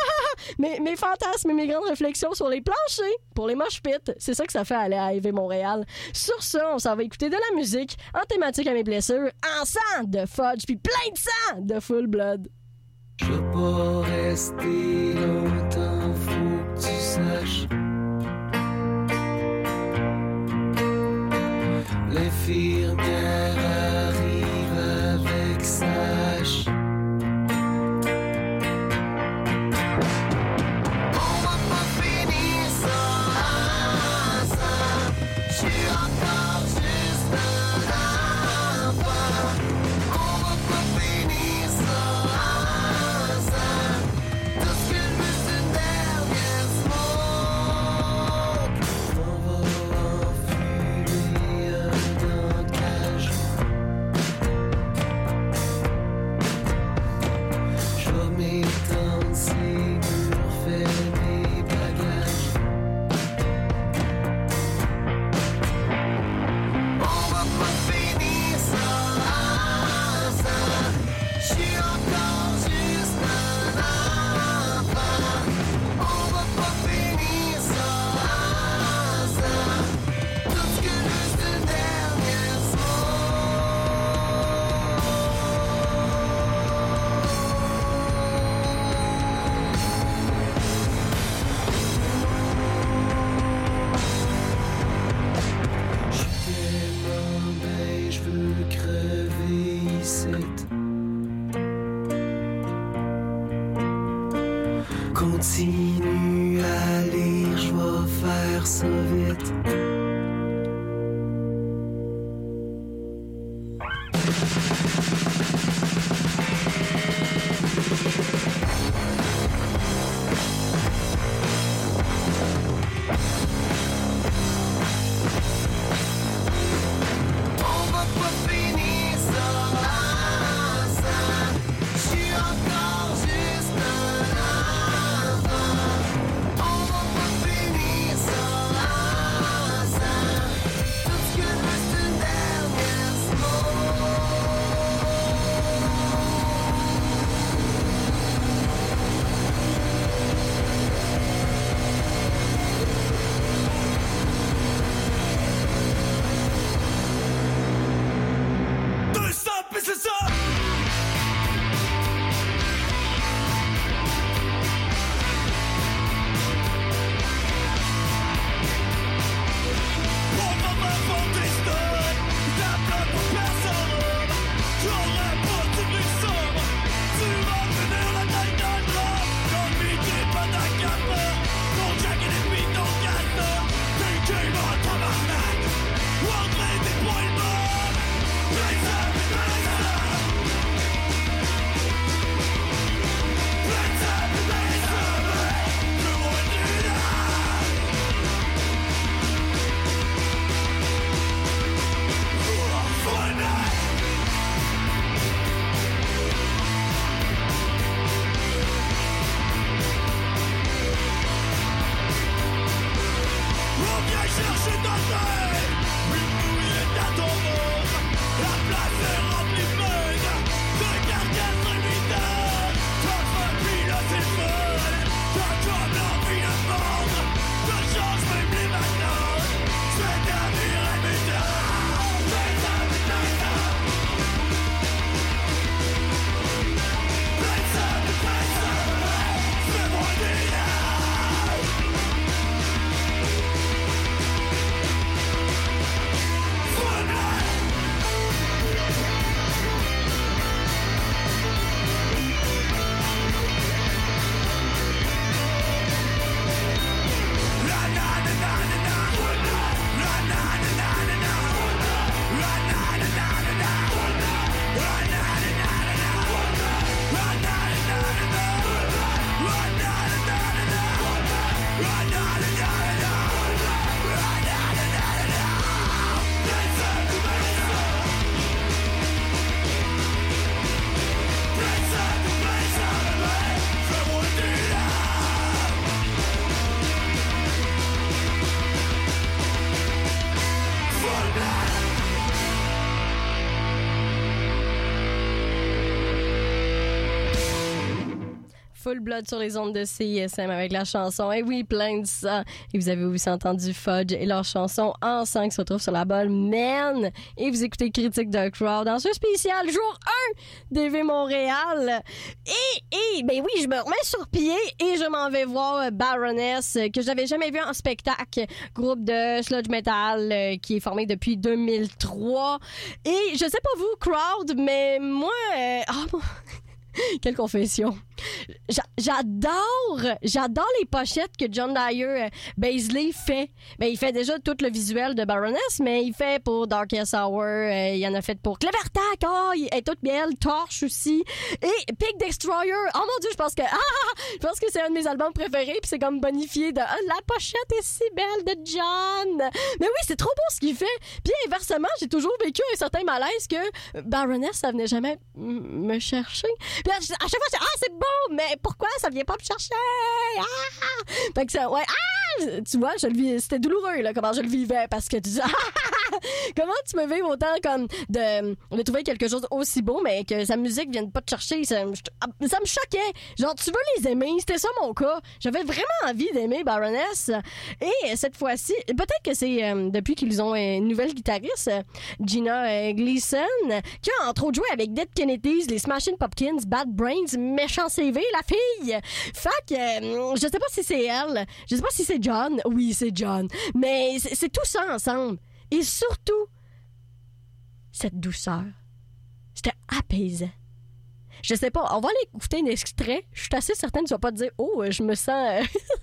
S2: mes fantasmes et mes grandes réflexions sur les planchers pour les mosh pits. C'est ça que ça fait aller à EV Montréal. Sur ça, on s'en va écouter de la musique en thématique à mes blessures, en sang de fudge puis plein de sang de full blood.
S11: Je veux pas rester longtemps, faut que tu saches. L'infirmière arrive avec sa hache.
S2: Full Blood sur les ondes de CISM avec la chanson Eh oui, plein de ça. Et vous avez aussi entendu Fudge et leur chanson Ensemble qui se retrouve sur la balle Men. Et vous écoutez Critique de Crowd dans ce spécial jour 1 d'EV Montréal. Et ben oui, je me remets sur pied et je m'en vais voir Baroness que j'avais jamais vu en spectacle. Groupe de sludge metal qui est formé depuis 2003. Et je sais pas vous, Crowd, mais moi... Quelle confession. J'adore les pochettes que John Dyer Baisley fait. Ben, il fait déjà tout le visuel de Baroness, mais il fait pour Darkest Hour, il en a fait pour Clevertac, elle est toute belle, Torche aussi, et Pig Destroyer. Oh mon Dieu, je pense que c'est un de mes albums préférés, puis c'est comme bonifié de la pochette est si belle de John. Mais oui, c'est trop beau ce qu'il fait. Puis inversement, j'ai toujours vécu un certain malaise que Baroness, ça venait jamais me chercher. Puis à chaque fois, c'est beau, mais pourquoi ça vient pas me chercher? Fait que ça, ouais, tu vois, je le vis, c'était douloureux, là, comment je le vivais, parce que tu dis, comment tu me vis autant comme de trouver quelque chose aussi beau, mais que sa musique vienne pas te chercher, ça me choquait. Genre, tu veux les aimer, c'était ça mon cas. J'avais vraiment envie d'aimer Baroness. Et cette fois-ci, peut-être que c'est depuis qu'ils ont une nouvelle guitariste, Gina Gleason, qui a entre autres joué avec Dead Kennedys, les Smashing Pumpkins, Bad Brains, méchant CV, la fille. Fait que, je sais pas si c'est elle, je sais pas si c'est John. Oui, c'est John. Mais c'est tout ça ensemble. Et surtout, cette douceur. C'était apaisant. Je sais pas, on va aller écouter un extrait. Je suis assez certaine que tu vas pas te dire « Oh, je me sens...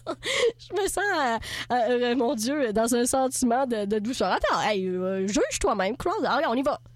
S2: mon Dieu, dans un sentiment de douceur. » Attends, hey, juge toi-même, Crowd. Allez, on y va.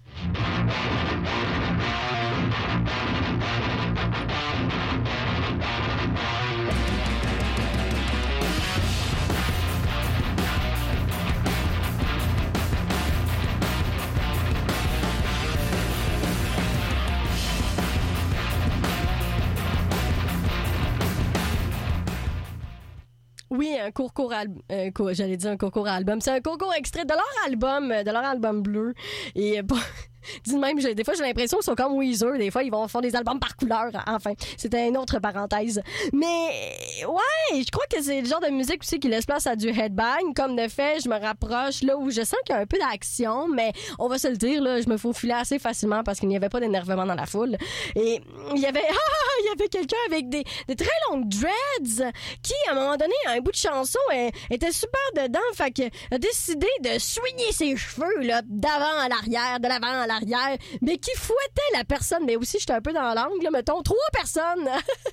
S2: Oui, un court album. J'allais dire un court album. C'est un court extrait de leur album bleu. Et dis même, des fois, j'ai l'impression qu'ils sont comme Weezer. Des fois, ils vont faire des albums par couleur. Enfin, c'était une autre parenthèse. Mais, ouais, je crois que c'est le genre de musique aussi qui laisse place à du headbang. Comme de fait, je me rapproche là où je sens qu'il y a un peu d'action, mais on va se le dire, là, je me faufilais assez facilement parce qu'il n'y avait pas d'énervement dans la foule. Et il y avait quelqu'un avec des très longues dreads qui, à un moment donné, à un bout de chanson, était super dedans. Fait que a décidé de soigner ses cheveux, là, d'avant à l'arrière, de l'avant à l'arrière, mais qui fouettait la personne. Mais aussi, j'étais un peu dans l'angle, là, mettons, 3 personnes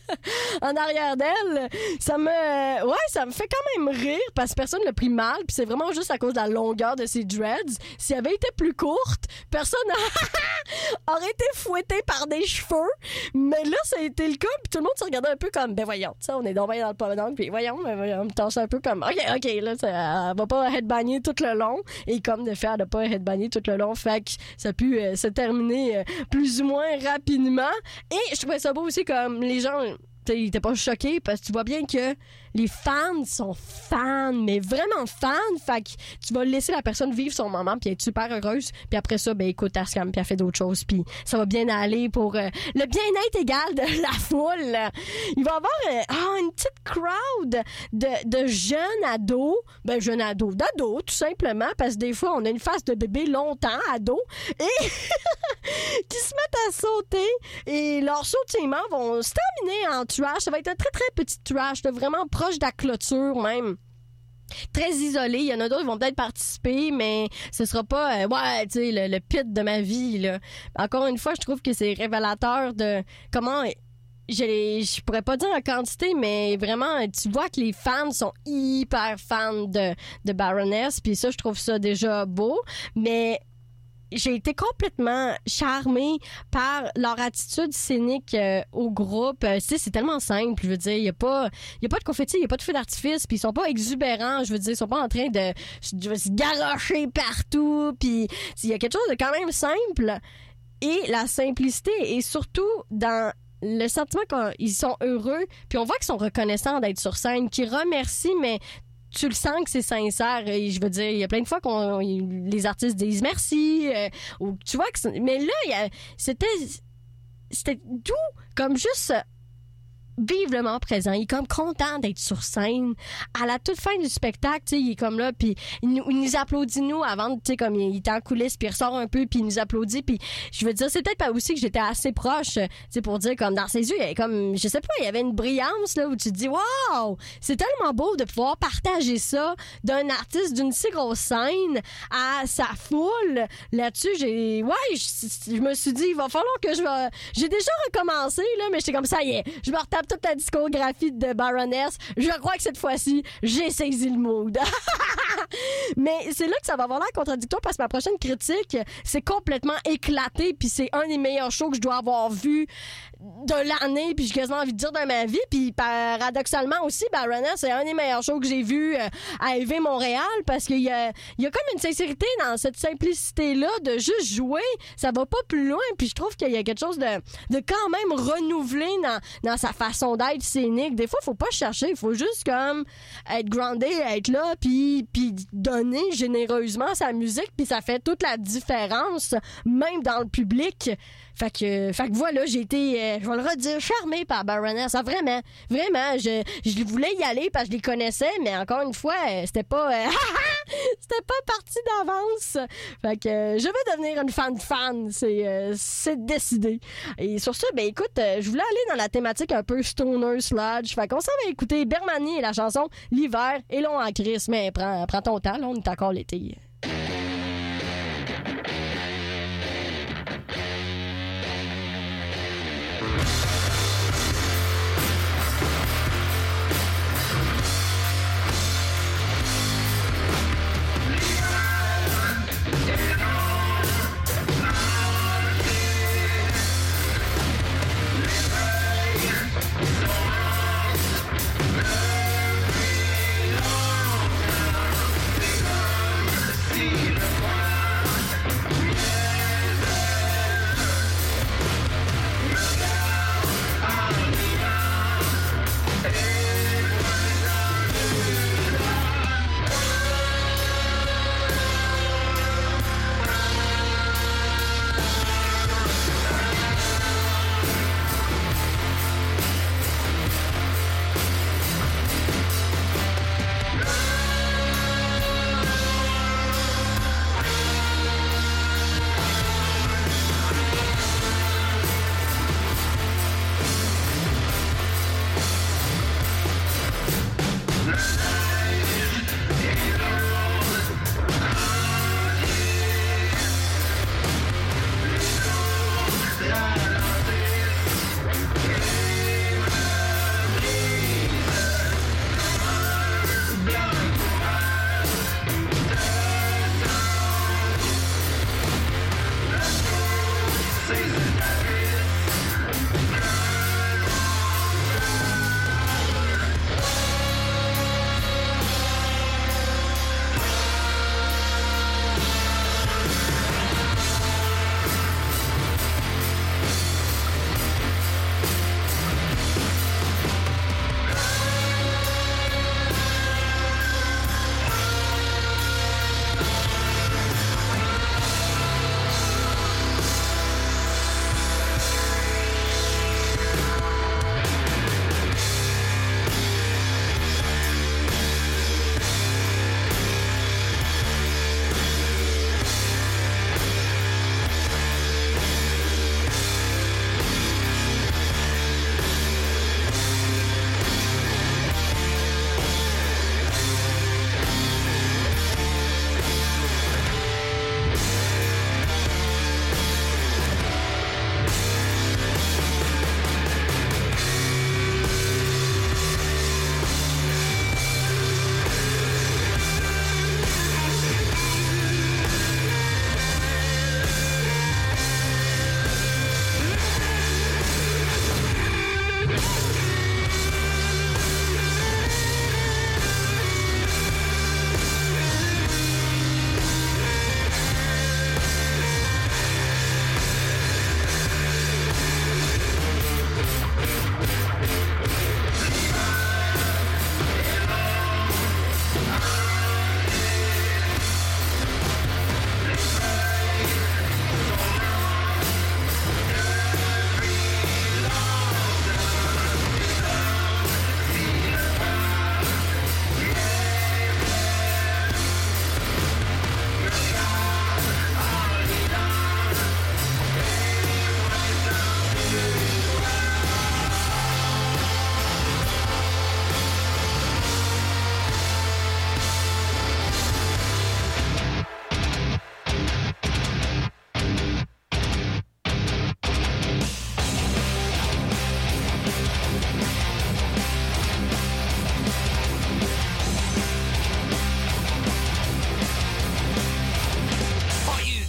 S2: en arrière d'elle. Ça me fait quand même rire parce que personne l'a pris mal, puis c'est vraiment juste à cause de la longueur de ses dreads. S'il avait été plus courte, personne aurait été fouetté par des cheveux. Mais là, ça a été le cas, puis tout le monde se regardait un peu comme, ben voyons, ça, on est donc bien dans le podunk, puis voyons, on me torche un peu comme, ok, là, elle va pas headbanger tout le long, et comme de faire de pas headbanger tout le long, fait que ça a pu se terminer plus ou moins rapidement. Et je trouvais ça beau aussi, comme les gens, ils étaient pas choqués, parce que tu vois bien que les fans sont fans, mais vraiment fans. Fait que tu vas laisser la personne vivre son moment puis être super heureuse. Puis après ça, ben écoute, elle se calme puis elle fait d'autres choses. Puis ça va bien aller pour le bien-être égal de la foule. Il va y avoir une petite crowd de jeunes ados. Ben, jeunes ados. D'ados, tout simplement. Parce que des fois, on a une face de bébé longtemps, ados. Et qui se mettent à sauter. Et leurs sautillements vont se terminer en trash. Ça va être un très, très petit trash. Vraiment proche de la clôture, même. Très isolé. Il y en a d'autres qui vont peut-être participer, mais ce sera pas, tu sais, le pit de ma vie, là. Encore une fois, je trouve que c'est révélateur de comment... Je pourrais pas dire en quantité, mais vraiment, tu vois que les fans sont hyper fans de Baroness, puis ça, je trouve ça déjà beau, mais j'ai été complètement charmée par leur attitude scénique au groupe. Tu sais, c'est tellement simple, je veux dire, il y a pas de confetti, il y a pas de feu d'artifice, puis ils sont pas exubérants, je veux dire, ils sont pas en train de se garrocher partout, puis il y a quelque chose de quand même simple. Et la simplicité est surtout dans le sentiment qu'ils sont heureux, puis on voit qu'ils sont reconnaissants d'être sur scène, qu'ils remercient, mais tu le sens que c'est sincère. Et je veux dire, il y a plein de fois les artistes disent merci, ou tu vois que mais là, c'était doux, comme juste vive le moment présent. Il est comme content d'être sur scène. À la toute fin du spectacle, tu sais, il est comme là, puis il nous applaudit, nous, avant, tu sais, comme il est en coulisses, puis il ressort un peu, puis il nous applaudit, puis je veux dire, c'est peut-être pas aussi que j'étais assez proche, tu sais, pour dire, comme, dans ses yeux, il y avait comme, je sais pas, il y avait une brillance, là, où tu te dis, wow! C'est tellement beau de pouvoir partager ça d'un artiste d'une si grosse scène à sa foule. Là-dessus, je me suis dit, il va falloir que j'ai déjà recommencé, là, mais j'étais comme ça, y est, je me retape toute la discographie de Baroness. Je crois que cette fois-ci, j'ai saisi le mood. Mais c'est là que ça va avoir l'air contradictoire parce que ma prochaine critique, c'est complètement éclaté, puis c'est un des meilleurs shows que je dois avoir vu de l'année, puis j'ai quasiment envie de dire de ma vie, puis paradoxalement aussi, Baroness, c'est un des meilleurs shows que j'ai vu à EV Montréal, parce qu'il y a comme une sincérité dans cette simplicité-là de juste jouer, ça va pas plus loin, puis je trouve qu'il y a quelque chose de quand même renouvelé dans sa façon d'être scénique. Des fois, faut pas chercher, il faut juste comme être groundé, être là, puis donner généreusement sa musique, puis ça fait toute la différence, même dans le public. Fait que voilà, j'ai été, je vais le redire, charmé par Baroness. Ah, vraiment, je voulais y aller parce que je les connaissais, mais encore une fois, c'était pas parti d'avance. Fait que je vais devenir une fan, c'est décidé. Et sur ce, ben écoute, je voulais aller dans la thématique un peu stoner sludge. Fait qu'on s'en va écouter Bermani et la chanson L'hiver est long en crise, mais prends ton temps, là, on est encore l'été.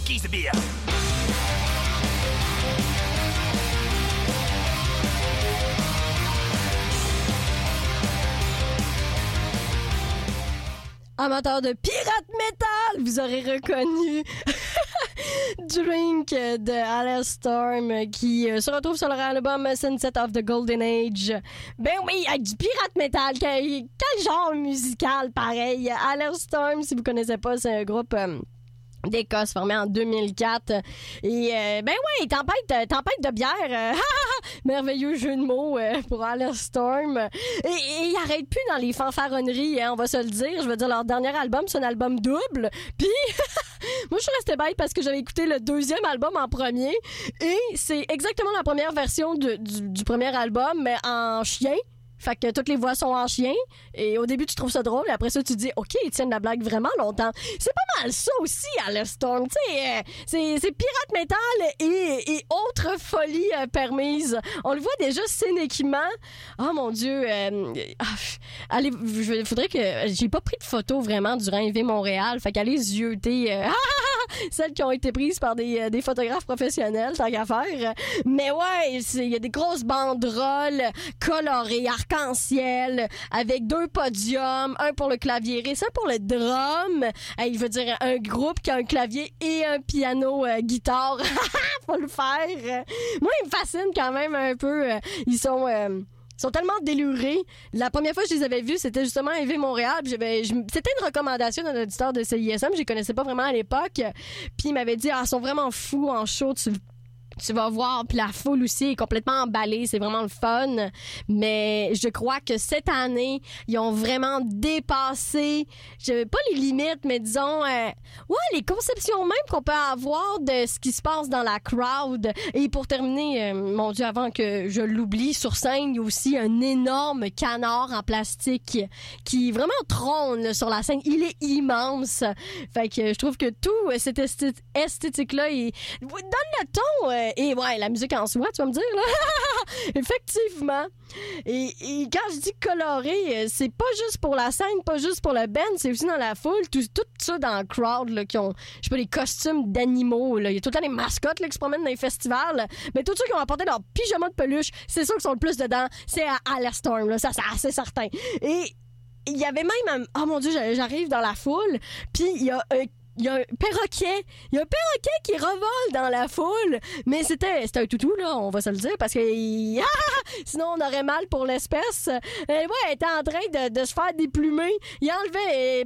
S12: keys to beer.
S2: Amateurs de pirate metal, vous aurez reconnu Drink de Alice Storm qui se retrouve sur leur album Sunset of the Golden Age. Ben oui, avec du pirate metal, quel genre musical pareil. Alice Storm, si vous connaissez pas, c'est un groupe d'Écosse formé en 2004 et ben ouais, tempête de bière, merveilleux jeu de mots pour Alice Storm et ils arrêtent plus dans les fanfaronneries, hein, on va se le dire. Je veux dire, leur dernier album c'est un album double, puis moi je suis restée bête parce que j'avais écouté le deuxième album en premier et c'est exactement la première version du premier album mais en chien. Fait que toutes les voix sont en chien. Et au début, tu trouves ça drôle. Et après ça, tu te dis, OK, ils tiennent la blague vraiment longtemps. C'est pas mal ça aussi, Alice Storm. Tu sais, c'est pirate metal et autres folies permises. On le voit déjà scéniquement. Oh mon Dieu. Allez, faudrait que... J'ai pas pris de photos vraiment durant EV Montréal. Fait qu'allez zioter... celles qui ont été prises par des photographes professionnels, tant qu'à faire. Mais ouais, il y a des grosses banderoles colorées, arc-en-ciel, avec 2 podiums, un pour le clavier et un pour le drum. Il veut dire un groupe qui a un clavier et un piano guitare. Faut le faire. Moi, ils me fascinent quand même un peu. Ils sont tellement délurés. La première fois que je les avais vus, c'était justement à EV Montréal. C'était une recommandation d'un auditeur de CISM. Je les connaissais pas vraiment à l'époque. Puis il m'avait dit, ils sont vraiment fous en show. Tu vas voir, puis la foule aussi est complètement emballée, c'est vraiment le fun. Mais je crois que cette année, ils ont vraiment dépassé, pas les limites, mais disons, les conceptions même qu'on peut avoir de ce qui se passe dans la crowd. Et pour terminer, mon Dieu, avant que je l'oublie, sur scène, il y a aussi un énorme canard en plastique qui vraiment trône là, sur la scène. Il est immense. Fait que je trouve que tout cette esthétique-là, il donne le ton. Et ouais, la musique en soi, tu vas me dire, là. Effectivement. Et quand je dis coloré, c'est pas juste pour la scène, pas juste pour le band, c'est aussi dans la foule. Tout ça dans le crowd, là, qui ont, je sais pas, des costumes d'animaux, là. Il y a tout le temps des mascottes, là, qui se promènent dans les festivals. Mais tous ceux qui ont apporté leur pyjama de peluche, c'est ceux qui sont le plus dedans. C'est à Alice Storm, là. Ça, c'est assez certain. Et il y avait même, oh mon Dieu, j'arrive dans la foule, puis il y a un perroquet. Il y a un perroquet qui revole dans la foule. Mais c'était un toutou, là, on va se le dire, parce que sinon on aurait mal pour l'espèce. Ouais, elle était en train de se faire déplumer. Il enlevait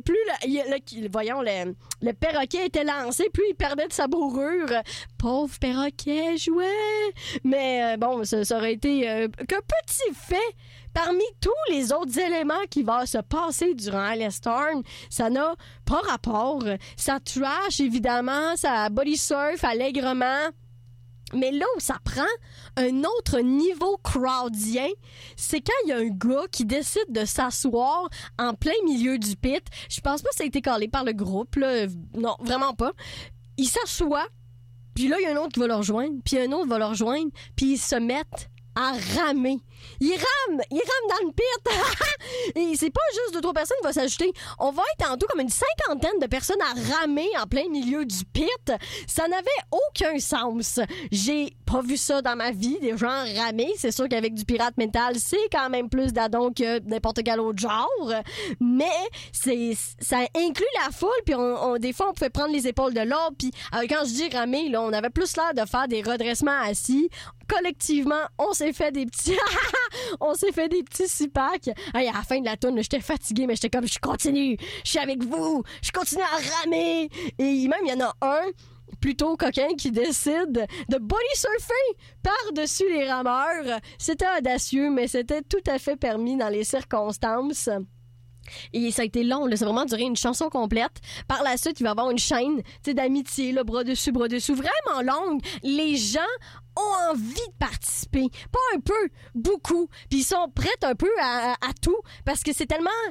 S2: voyons, le perroquet était lancé, puis il perdait de sa bourrure. Pauvre perroquet, jouait. Mais bon, ça aurait été qu'un petit fait parmi tous les autres éléments qui vont se passer durant Alice Storm. Ça n'a pas rapport. Ça trash, évidemment, ça body surf allègrement. Mais là où ça prend un autre niveau crowdien, c'est quand il y a un gars qui décide de s'asseoir en plein milieu du pit. Je pense pas que ça a été calé par le groupe, là. Non, vraiment pas. Il s'assoit, puis là, il y a un autre qui va le rejoindre, puis un autre va le rejoindre, puis ils se mettent à ramer. Il rame dans le pit. Et c'est pas juste 2-3 personnes qui vont s'ajouter. On va être en tout comme une 50aine de personnes à ramer en plein milieu du pit. Ça n'avait aucun sens. J'ai pas vu ça dans ma vie, des gens ramer. C'est sûr qu'avec du pirate metal, c'est quand même plus d'adon que n'importe quel autre genre. Mais ça inclut la foule, puis des fois, on pouvait prendre les épaules de l'autre, puis quand je dis ramer, là, on avait plus l'air de faire des redressements assis. Collectivement, on s'est fait des petits six-packs. Hey, à la fin de la tourne, j'étais fatiguée, mais j'étais comme, je continue, je suis avec vous, je continue à ramer. Et même, il y en a un plutôt coquin qui décide de body surfer par-dessus les rameurs. C'était audacieux, mais c'était tout à fait permis dans les circonstances. Et ça a été long, là, ça a vraiment duré une chanson complète. Par la suite, il va y avoir une chaîne d'amitié, là, bras dessus, vraiment longue. Les gens ont envie de participer. Pas un peu, beaucoup. Puis ils sont prêts un peu à tout, parce que c'est tellement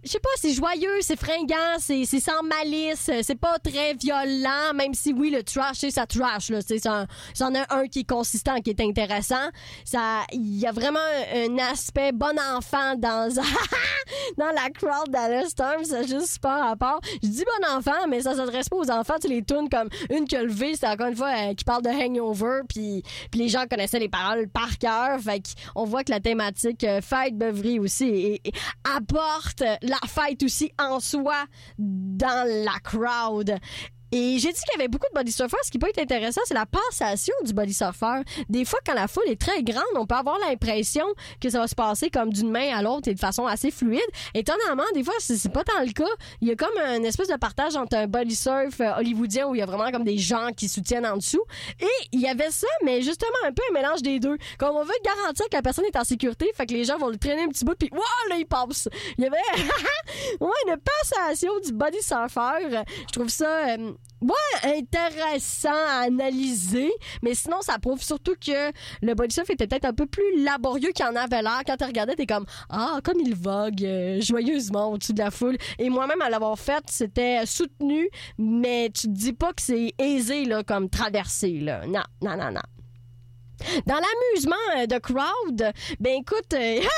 S2: je sais pas, c'est joyeux, c'est fringant, c'est sans malice, c'est pas très violent, même si oui, le trash, c'est ça trash, là, c'en a un qui est consistant, qui est intéressant. Il y a vraiment un aspect bon enfant dans la crowd d'Alestorm, c'est juste pas rapport. Je dis bon enfant, mais ça s'adresse pas aux enfants, tu les tunes comme une que levé, c'est encore une fois qui parle de hangover, puis les gens connaissaient les paroles par cœur, fait qu'on voit que la thématique fête, beuverie aussi, et apporte la fête aussi en soi dans la crowd. Et j'ai dit qu'il y avait beaucoup de body surfers. Ce qui peut être intéressant, c'est la passation du body surfer. Des fois, quand la foule est très grande, on peut avoir l'impression que ça va se passer comme d'une main à l'autre et de façon assez fluide. Étonnamment, des fois, c'est pas tant le cas. Il y a comme une espèce de partage entre un body surf hollywoodien où il y a vraiment comme des gens qui soutiennent en dessous. Et il y avait ça, mais justement un peu un mélange des deux. Comme on veut garantir que la personne est en sécurité, fait que les gens vont le traîner un petit bout, puis wow, là, il passe. Il y avait une passation du body surfer. Je trouve ça... intéressant à analyser, mais sinon, ça prouve surtout que le body surf était peut-être un peu plus laborieux qu'il en avait l'air. Quand tu regardais, t'es comme, comme il vogue joyeusement au-dessus de la foule. Et moi-même, à l'avoir fait, c'était soutenu, mais tu te dis pas que c'est aisé, là, comme traversé, là. Non. Dans l'amusement de crowd, ben écoute,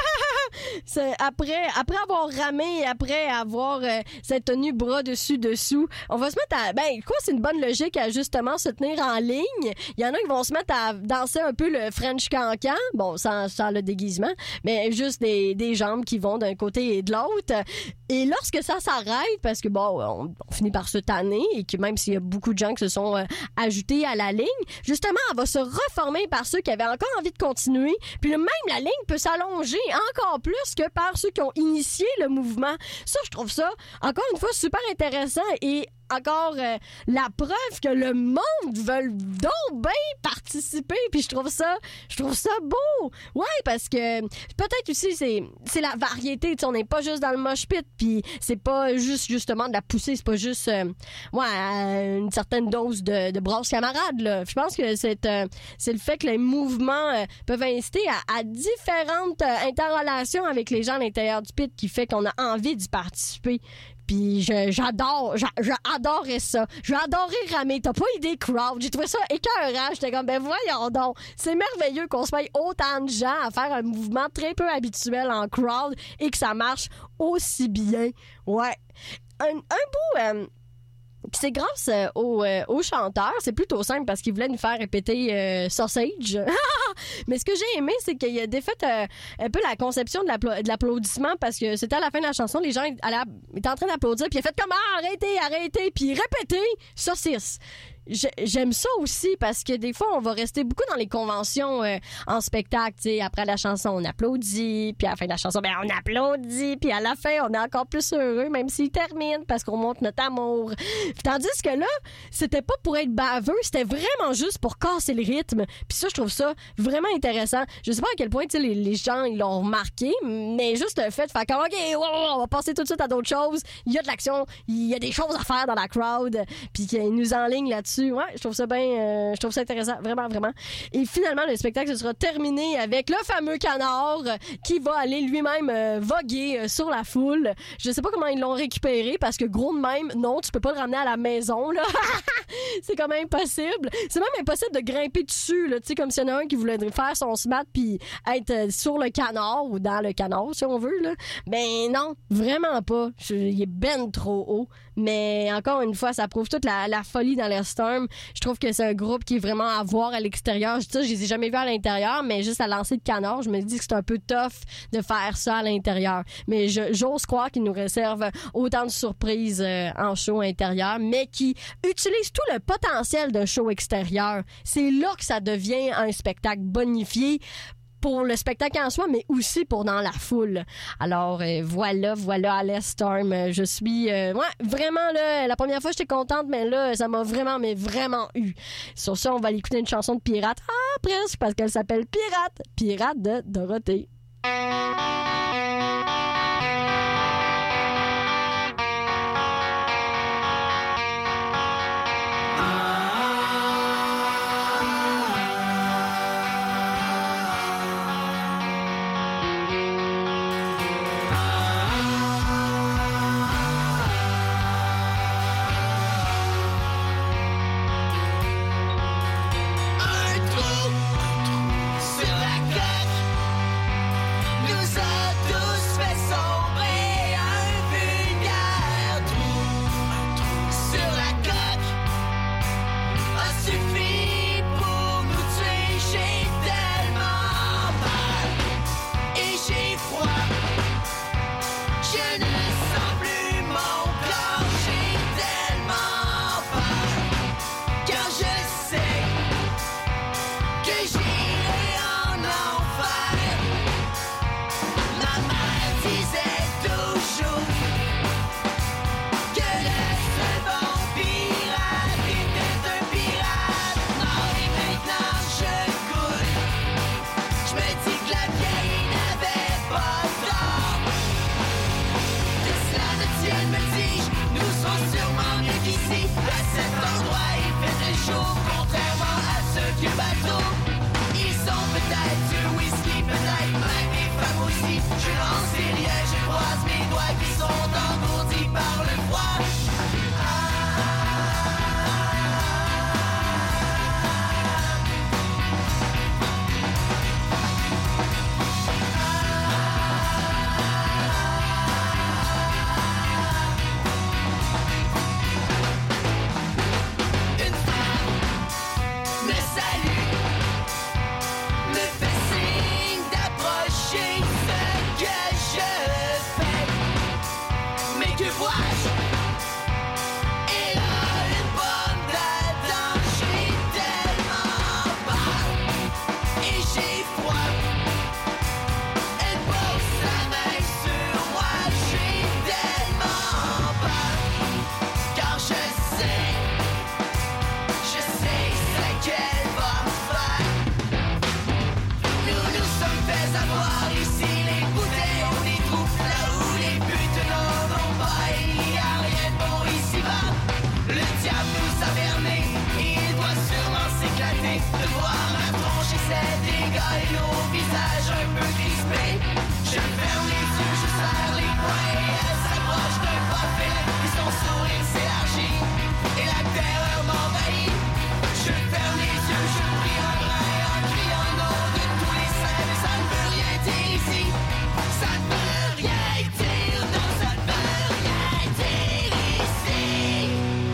S2: après avoir ramé, après avoir cette tenue bras dessus-dessous, on va se mettre à... c'est une bonne logique à justement se tenir en ligne. Il y en a qui vont se mettre à danser un peu le French cancan, bon, sans le déguisement, mais juste des jambes qui vont d'un côté et de l'autre. Et lorsque ça s'arrête, parce que on finit par se tanner, et que même s'il y a beaucoup de gens qui se sont ajoutés à la ligne, justement, elle va se reformer par ceux qui avaient encore envie de continuer. Puis même la ligne peut s'allonger encore plus que par ceux qui ont initié le mouvement. Ça, je trouve ça, encore une fois, super intéressant et encore la preuve que le monde veut donc bien participer, puis je trouve ça beau. Ouais, parce que peut-être aussi c'est la variété, tu sais, on n'est pas juste dans le mosh pit, puis c'est pas juste justement de la poussée, c'est pas juste une certaine dose de brosse camarade là. Je pense que c'est le fait que les mouvements peuvent inciter à différentes interrelations avec les gens à l'intérieur du pit qui fait qu'on a envie d'y participer. Puis j'adorais ça. J'ai adoré ramer. T'as pas idée, crowd. J'ai trouvé ça écœurant. J'étais comme, voyons donc. C'est merveilleux qu'on se fasse autant de gens à faire un mouvement très peu habituel en crowd et que ça marche aussi bien. Ouais. Un bout... c'est grâce au chanteur. C'est plutôt simple parce qu'il voulait nous faire répéter Sausage. Mais ce que j'ai aimé, c'est qu'il a défait un peu la conception de l'applaudissement parce que c'était à la fin de la chanson, les gens étaient en train d'applaudir puis il a fait comme arrêtez, puis répétez saucisse. J'aime ça aussi parce que des fois on va rester beaucoup dans les conventions en spectacle, tu sais, après la chanson on applaudit, puis à la fin de la chanson on applaudit, puis à la fin on est encore plus heureux même s'il termine parce qu'on montre notre amour. Tandis que là, c'était pas pour être baveux, c'était vraiment juste pour casser le rythme. Puis ça, je trouve ça vraiment intéressant. Je sais pas à quel point, tu sais, les gens ils l'ont remarqué, mais juste le fait de faire comme OK, on va passer tout de suite à d'autres choses. Il y a de l'action, il y a des choses à faire dans la crowd, puis qu'ils nous enlignent là-dessus. Ouais, je trouve ça bien, je trouve ça intéressant, vraiment, vraiment. Et finalement, le spectacle se sera terminé avec le fameux canard qui va aller lui-même voguer sur la foule. Je sais pas comment ils l'ont récupéré parce que gros de même, non, tu peux pas le ramener à la maison, là. C'est quand même impossible. C'est même impossible de grimper dessus, là, tu sais, comme s'il y en a un qui voulait faire son smat puis être sur le canard ou dans le canard, si on veut, là. Ben non, vraiment pas. Il est ben trop haut. Mais encore une fois, ça prouve toute la folie dans l'Ailstorm. Je trouve que c'est un groupe qui est vraiment à voir à l'extérieur. Je les ai jamais vus à l'intérieur, mais juste à lancer de canard, je me dis que c'est un peu tough de faire ça à l'intérieur. Mais j'ose croire qu'ils nous réservent autant de surprises en show intérieur, mais qui utilisent tout le potentiel d'un show extérieur. C'est là que ça devient un spectacle bonifié pour le spectacle en soi, mais aussi pour dans la foule. Alors, voilà, Alestorm. Je suis... vraiment, là, la première fois, j'étais contente, mais là, ça m'a vraiment eu. Sur ça, on va aller écouter une chanson de pirate. Ah, presque, parce qu'elle s'appelle Pirate. Pirate de Dorothée.
S12: fermés et il doit sûrement s'éclater de voir ma tronche et ses dégâts et nos visages un peu crispés. Je ferme les yeux, je serre les poings et elle s'approche d'un pas fait et son sourire s'élargit et la terreur m'envahit. Je ferme les yeux, je prie un brin en criant le nom de tous les saints, mais ça ne veut rien dire ici. Ça ne veut rien dire, non, ça ne veut rien dire ici.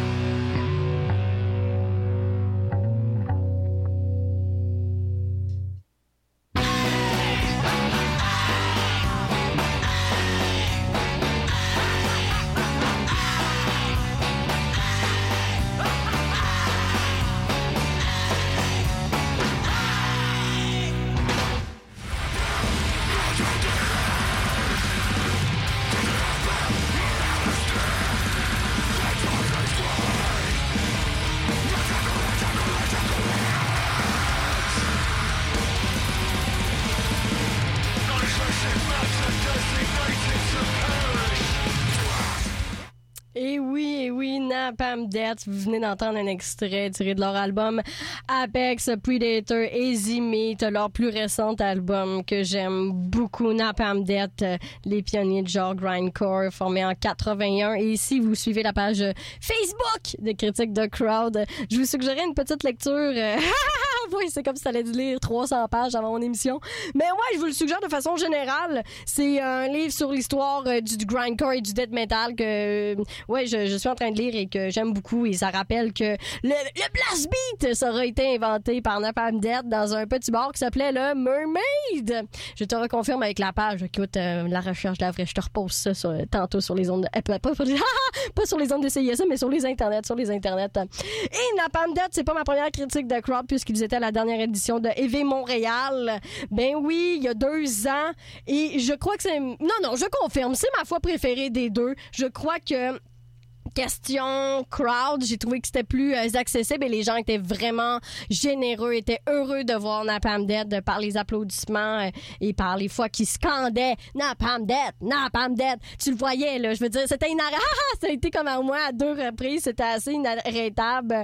S2: Et oui, Napalm Death, vous venez d'entendre un extrait tiré de leur album Apex Predator Easy Meat, leur plus récent album que j'aime beaucoup, Napalm Death, les pionniers de genre grindcore formés en 81. Et ici, vous suivez la page Facebook de Critique de Crowd. Je vous suggérais une petite lecture. Oui, c'est comme si t'allais lire 300 pages avant mon émission. Mais ouais, je vous le suggère de façon générale. C'est un livre sur l'histoire du grindcore et du death metal que je suis en train de lire et que j'aime beaucoup. Et ça rappelle que le blast beat, ça aurait été inventé par Napalm Death dans un petit bar qui s'appelait le Mermaid. Je te reconfirme avec la page. Écoute, la recherche de la vraie, je te repose ça tantôt sur les ondes de... pas sur les ondes de CISM, mais sur les internets. Et Napalm Death, c'est pas ma première critique de Crowd puisqu'ils étaient à la dernière édition de EV Montréal. Ben oui, il y a 2 ans. Et je crois que c'est... Non, je confirme. C'est ma fois préférée des deux. Je crois que... Question crowd, j'ai trouvé que c'était plus accessible et les gens étaient vraiment généreux, étaient heureux de voir Napalm Death par les applaudissements et par les fois qu'ils scandaient Napalm Death. Tu le voyais, là, je veux dire, c'était inarrêtable. Ça a été comme à moi à 2 reprises, c'était assez inarrêtable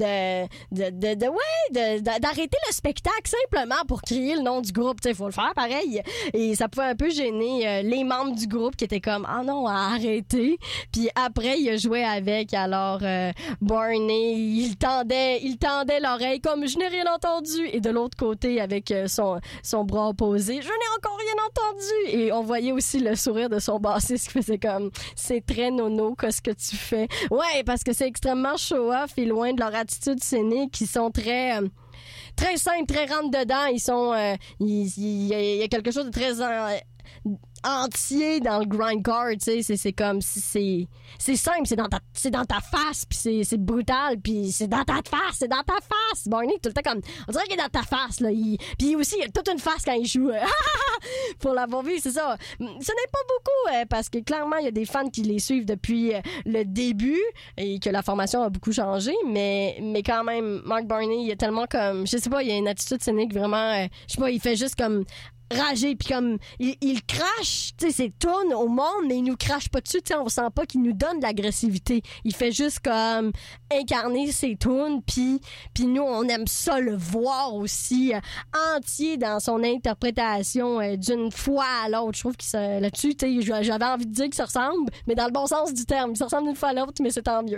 S2: d'arrêter le spectacle simplement pour crier le nom du groupe. Tu sais, faut le faire pareil. Et ça pouvait un peu gêner les membres du groupe qui étaient comme, ah non, arrêtez. Puis après, il a joué avec, alors Barney, il tendait l'oreille comme je n'ai rien entendu, et de l'autre côté avec son bras opposé, je n'ai encore rien entendu, et on voyait aussi le sourire de son bassiste qui faisait comme c'est très nono qu'est-ce que tu fais. Ouais, parce que c'est extrêmement show-off et loin de leur attitude scénique qui sont très simples, très rentre-dedans. Ils sont il y a quelque chose de très entier dans le grindcore, tu sais, c'est comme si c'est simple, c'est dans ta face, puis c'est brutal, puis c'est dans ta face. Barney tout le temps comme on dirait qu'il est dans ta face là, puis aussi il a toute une face quand il joue. Pour l'avoir vu, c'est ça. Ce n'est pas beaucoup parce que clairement il y a des fans qui les suivent depuis le début et que la formation a beaucoup changé, mais quand même Mark Barney, il est tellement comme je sais pas, il a une attitude scénique vraiment je sais pas, il fait juste comme rager, puis comme il crache, tu sais, ses tunes au monde, mais il nous crache pas dessus, tu sais, on sent pas qu'il nous donne de l'agressivité. Il fait juste comme incarner ses tunes, puis nous on aime ça le voir aussi entier dans son interprétation d'une fois à l'autre. Je trouve que là-dessus, tu sais, j'avais envie de dire qu'il se ressemble, mais dans le bon sens du terme, il se ressemble d'une fois à l'autre, mais c'est tant mieux.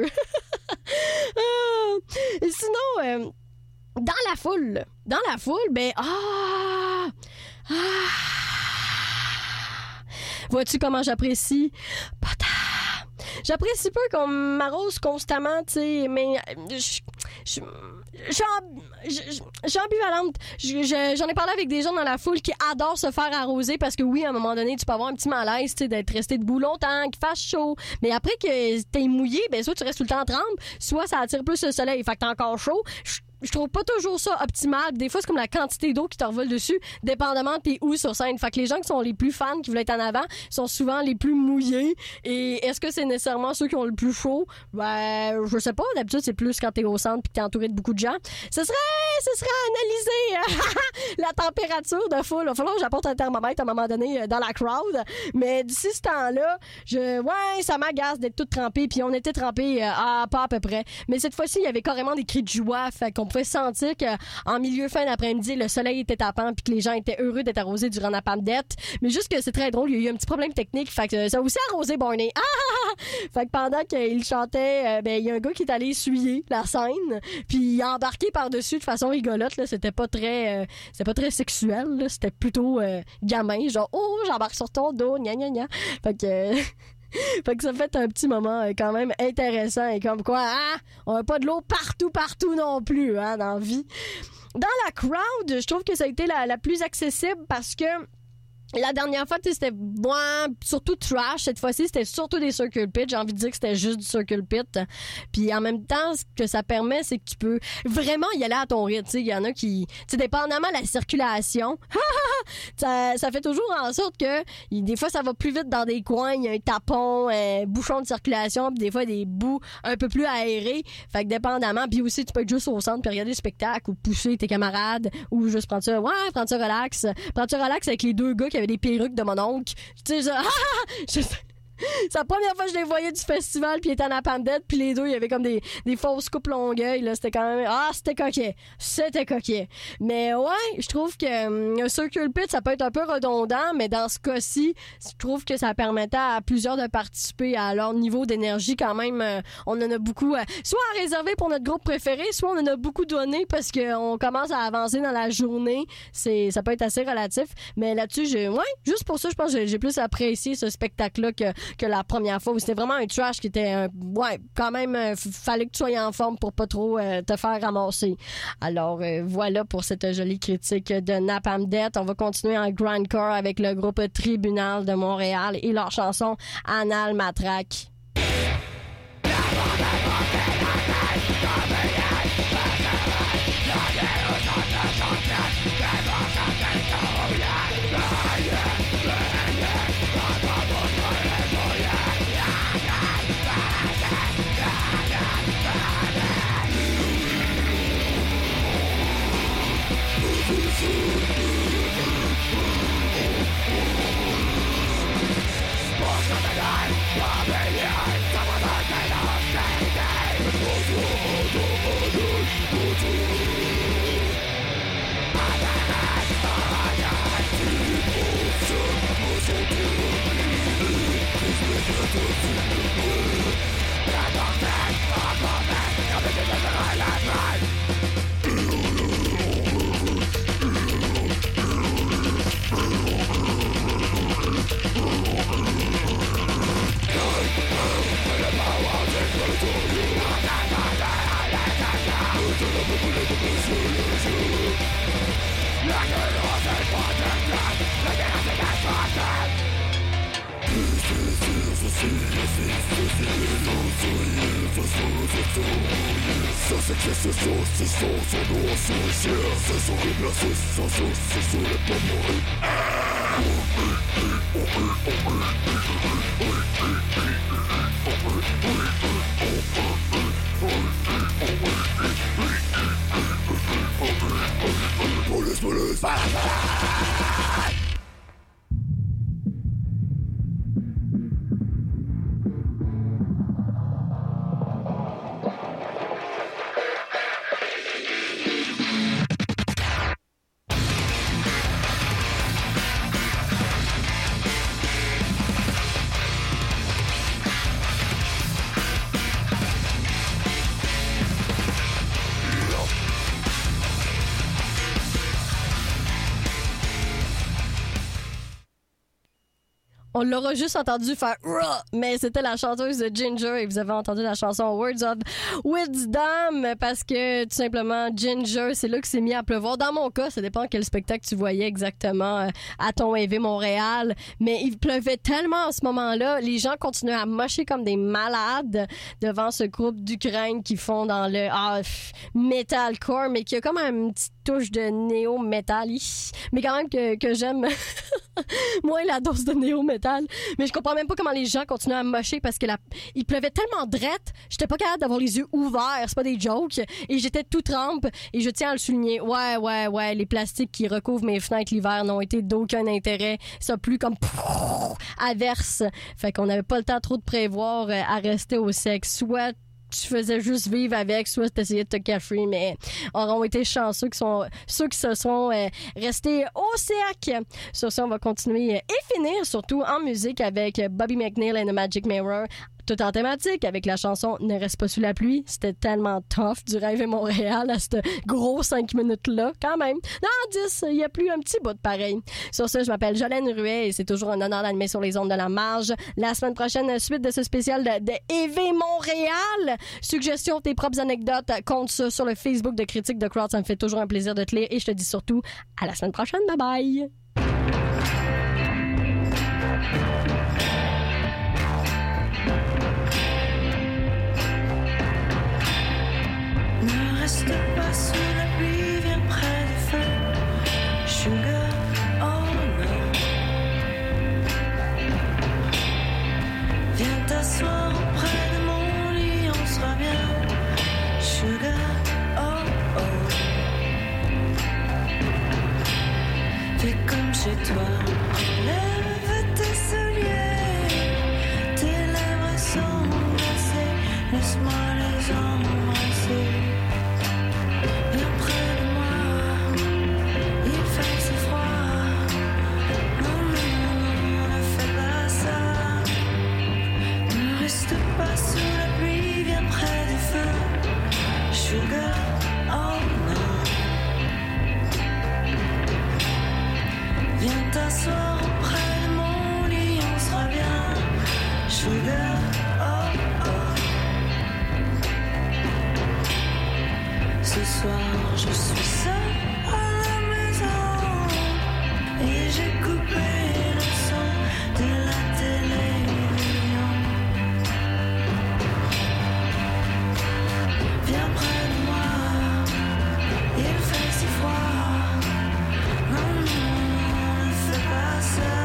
S2: Et sinon, dans la foule, ben vois-tu comment j'apprécie? J'apprécie peu qu'on m'arrose constamment, tu sais, mais je suis ambivalente. J'en ai parlé avec des gens dans la foule qui adorent se faire arroser parce que oui, à un moment donné, tu peux avoir un petit malaise, tu sais, d'être resté debout longtemps, qu'il fasse chaud. Mais après que t'es mouillé, ben soit tu restes tout le temps tremble, soit ça attire plus le soleil, fait que t'es encore chaud. Je trouve pas toujours ça optimal. Des fois, c'est comme la quantité d'eau qui te revole dessus, dépendamment t'es où sur scène. Fait que les gens qui sont les plus fans, qui veulent être en avant, sont souvent les plus mouillés. Et est-ce que c'est nécessairement ceux qui ont le plus chaud? Ben, je sais pas. D'habitude, c'est plus quand t'es au centre pis que t'es entouré de beaucoup de gens. Ce serait ce serait analyser la température de foule. Il va falloir que j'apporte un thermomètre à un moment donné dans la crowd. Mais d'ici ce temps-là, ça m'agace d'être toute trempée. Puis on était trempés pas à peu près. Mais cette fois-ci, il y avait carrément des cris de joie. Fait qu'on pouvait sentir qu'en milieu fin d'après-midi, le soleil était tapant puis que les gens étaient heureux d'être arrosés durant la pandette. Mais juste que c'est très drôle, il y a eu un petit problème technique. Fait que ça a aussi arrosé Barney. Fait que pendant qu'il chantait, il y a un gars qui est allé essuyer la scène. Puis il a embarqué par-dessus de façon rigolote. Là. C'était pas très sexuel. Là. C'était plutôt gamin. Genre, oh, j'embarque sur ton dos. Gna gna gna. Fait que ça fait un petit moment quand même intéressant et comme quoi, on n'a pas de l'eau partout non plus dans la vie. Dans la crowd, je trouve que ça a été la plus accessible parce que la dernière fois, c'était surtout trash. Cette fois-ci, c'était surtout des circle pits. J'ai envie de dire que c'était juste du circle pit. Puis en même temps, ce que ça permet, c'est que tu peux vraiment y aller à ton rythme. Il y en a qui, dépendamment de la circulation, ça fait toujours en sorte que des fois, ça va plus vite dans des coins. Il y a un tapon, bouchon de circulation, puis des fois, des bouts un peu plus aérés. Fait que dépendamment, puis aussi, tu peux être juste au centre puis regarder le spectacle ou pousser tes camarades ou juste prendre ça relax. Prendre ça relax avec les deux gars qui avaient des perruques de mon oncle. Tu sais, ça... C'est la première fois que je les voyais du festival, puis ils étaient en appendette, puis les deux, il y avait comme des fausses coupes longueuil, là, c'était quand même... C'était coquet. Mais ouais, je trouve que un circle pit, ça peut être un peu redondant, mais dans ce cas-ci, je trouve que ça permettait à plusieurs de participer à leur niveau d'énergie quand même. On en a beaucoup, soit à réserver pour notre groupe préféré, soit on en a beaucoup donné parce qu'on commence à avancer dans la journée. Ça peut être assez relatif, mais là-dessus, juste pour ça, je pense que j'ai plus apprécié ce spectacle-là que la première fois où c'était vraiment un trash qui était quand même fallait que tu sois en forme pour pas trop te faire ramasser. Alors voilà pour cette jolie critique de Napalm Death. On va continuer en grindcore avec le groupe Tribunal de Montréal et leur chanson Anal Matraque. On l'aura juste entendu faire mais c'était la chanteuse de Ginger et vous avez entendu la chanson Words of Wisdom parce que tout simplement Ginger, c'est là que c'est mis à pleuvoir. Dans mon cas, ça dépend quel spectacle tu voyais exactement à ton EV Montréal, mais il pleuvait tellement en ce moment-là, les gens continuaient à mocher comme des malades devant ce groupe d'Ukraine qui font dans le metalcore, mais qui a comme une petite touche de néo-metal. Mais quand même que j'aime moins la dose de néo-metal. Mais je comprends même pas comment les gens continuent à me mocher parce que il pleuvait tellement drette, j'étais pas capable d'avoir les yeux ouverts, c'est pas des jokes, et j'étais tout trempe, et je tiens à le souligner. Ouais, les plastiques qui recouvrent mes fenêtres l'hiver n'ont été d'aucun intérêt. Ça a plu comme averse. Fait qu'on n'avait pas le temps trop de prévoir à rester au sec. Soit tu faisais juste vivre avec, soit t'essayais de te cacher, mais auront été chanceux ceux qui se sont restés au sec. Sur ça, on va continuer et finir surtout en musique avec Bobby McNeil and the Magic Mirror. Tout en thématique, avec la chanson « Ne reste pas sous la pluie ». C'était tellement tough du Rêve et Montréal à ce gros 5 minutes-là, quand même. Non, 10, il y a plus un petit bout de pareil. Sur ça, je m'appelle Jolène Ruet et c'est toujours un honneur d'animer sur les ondes de la marge. La semaine prochaine, suite de ce spécial de EV Montréal. Suggestions, tes propres anecdotes, compte ça sur le Facebook de Critique de Crowd. Ça me fait toujours un plaisir de te lire et je te dis surtout à la semaine prochaine. Bye bye!
S12: Ne reste pas sous la pluie, viens près du feu. Sugar, oh non. Viens t'asseoir auprès de mon lit, on sera bien. Sugar, oh oh. Fais comme chez toi. Lève tes souliers, tes lèvres sont glacées. Laisse-moi les embrasser. Viens près de moi, il fait si froid. Non, ne fais pas ça. Ne reste pas sous la pluie, viens près du feu. Sugar, oh non. Viens t'asseoir auprès de mon lit, on sera bien. Sugar, oh oh. Ce soir, je suis seule à la maison et j'ai coupé le son de la télévision. Viens près de moi, il fait si froid. Non, ne fais pas ça.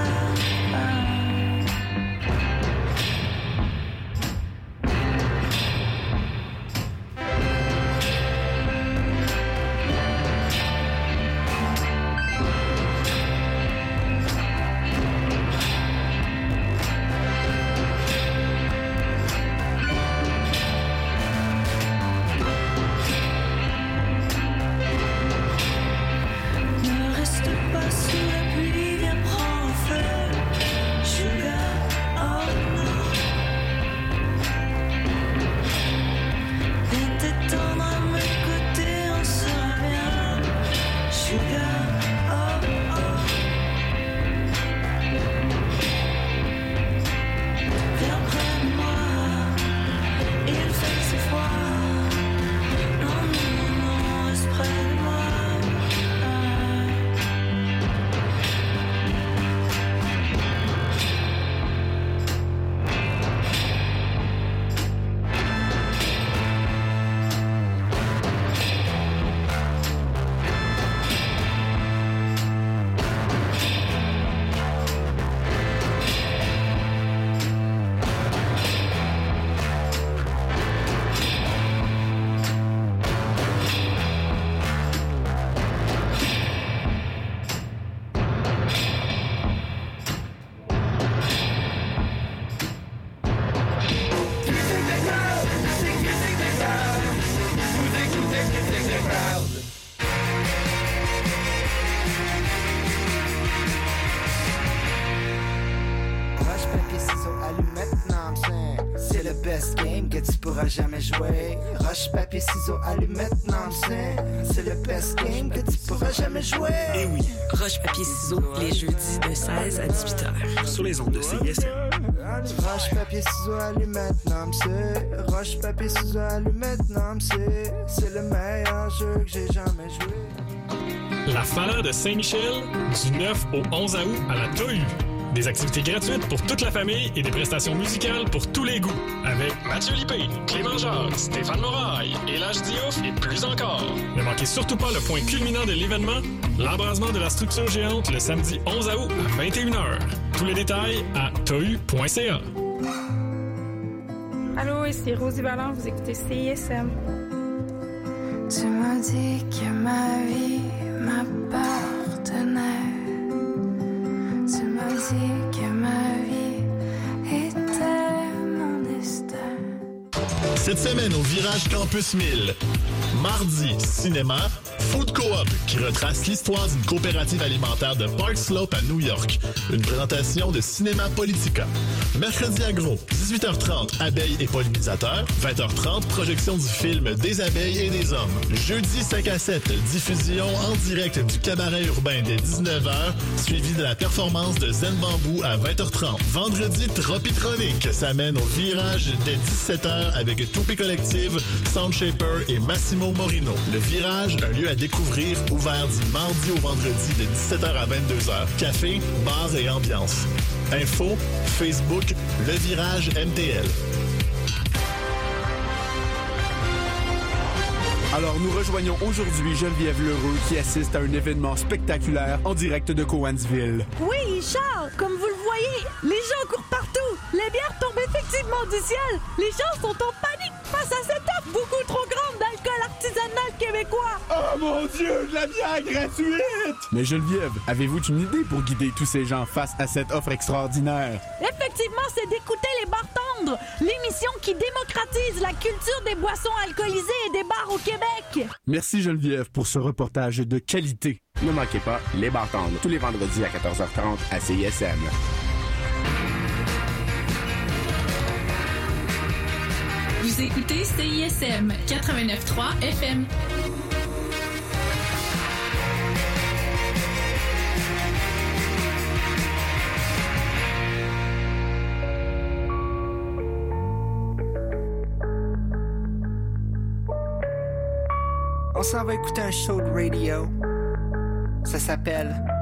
S13: Jamais joué. Roche, papier, ciseaux, allumette, non, c'est le best game que tu pourras jamais jouer.
S14: Et oui, Roche, papier, ciseaux, les jeudis de 16 à 18h. Sur les ondes de CISM.
S13: Roche, papier, ciseaux, allumette, non, c'est Roche, papier, ciseaux, allumette, non, c'est le meilleur jeu que j'ai jamais joué.
S4: La Fala de Saint-Michel, du 9 au 11 août à la Tohu. Des activités gratuites pour toute la famille et des prestations musicales pour tous les goûts. Avec Mathieu Lippé, Clément Jacques, Stéphane Moraille, Élage Diouf et plus encore. Ne manquez surtout pas le point culminant de l'événement, l'embrasement de la structure géante le samedi 11 août à 21h. Tous les détails à tohu.ca.
S15: Allô, ici Rosie Vallant, vous écoutez CISM.
S16: Tu m'as dit que ma vie m'appartenait. Tu m'as dit que ma vie était mon destin.
S17: Cette semaine au Virage Campus 1000, mardi, cinéma, Food Co-op qui retrace l'histoire d'une coopérative alimentaire de Park Slope à New York. Une présentation de Cinéma Politica. Mercredi agro, 18h30, abeilles et pollinisateurs. 20h30, projection du film Des abeilles et des hommes. Jeudi 5 à 7, diffusion en direct du cabaret urbain dès 19h, suivi de la performance de Zen Bamboo à 20h30. Vendredi, Tropitronic s'amène au Virage dès 17h avec Toupie Collective, Soundshaper et Massimo Morino. Le Virage, un lieu à découvrir, ouvert du mardi au vendredi de 17h à 22h. Café, bar et ambiance. Info, Facebook, Le Virage MTL.
S18: Alors nous rejoignons aujourd'hui Geneviève Lheureux qui assiste à un événement spectaculaire en direct de Cowansville.
S19: Oui, Charles, comme vous le voyez, les gens courent partout. Les bières tombent effectivement du ciel. Les gens sont en panique face à cette offre beaucoup trop grande d'alcool artisanal québécois.
S18: Oh mon Dieu, de la bière gratuite! Mais Geneviève, avez-vous une idée pour guider tous ces gens face à cette offre extraordinaire?
S19: Effectivement, c'est d'écouter les Bartendres, l'émission qui démocratise la culture des boissons alcoolisées et des bars au Québec.
S18: Merci Geneviève pour ce reportage de qualité.
S20: Ne manquez pas les Bartendres tous les vendredis à 14h30 à CISM.
S21: Vous écoutez CISM 89.3 FM.
S13: On s'en va écouter un show de radio. Ça s'appelle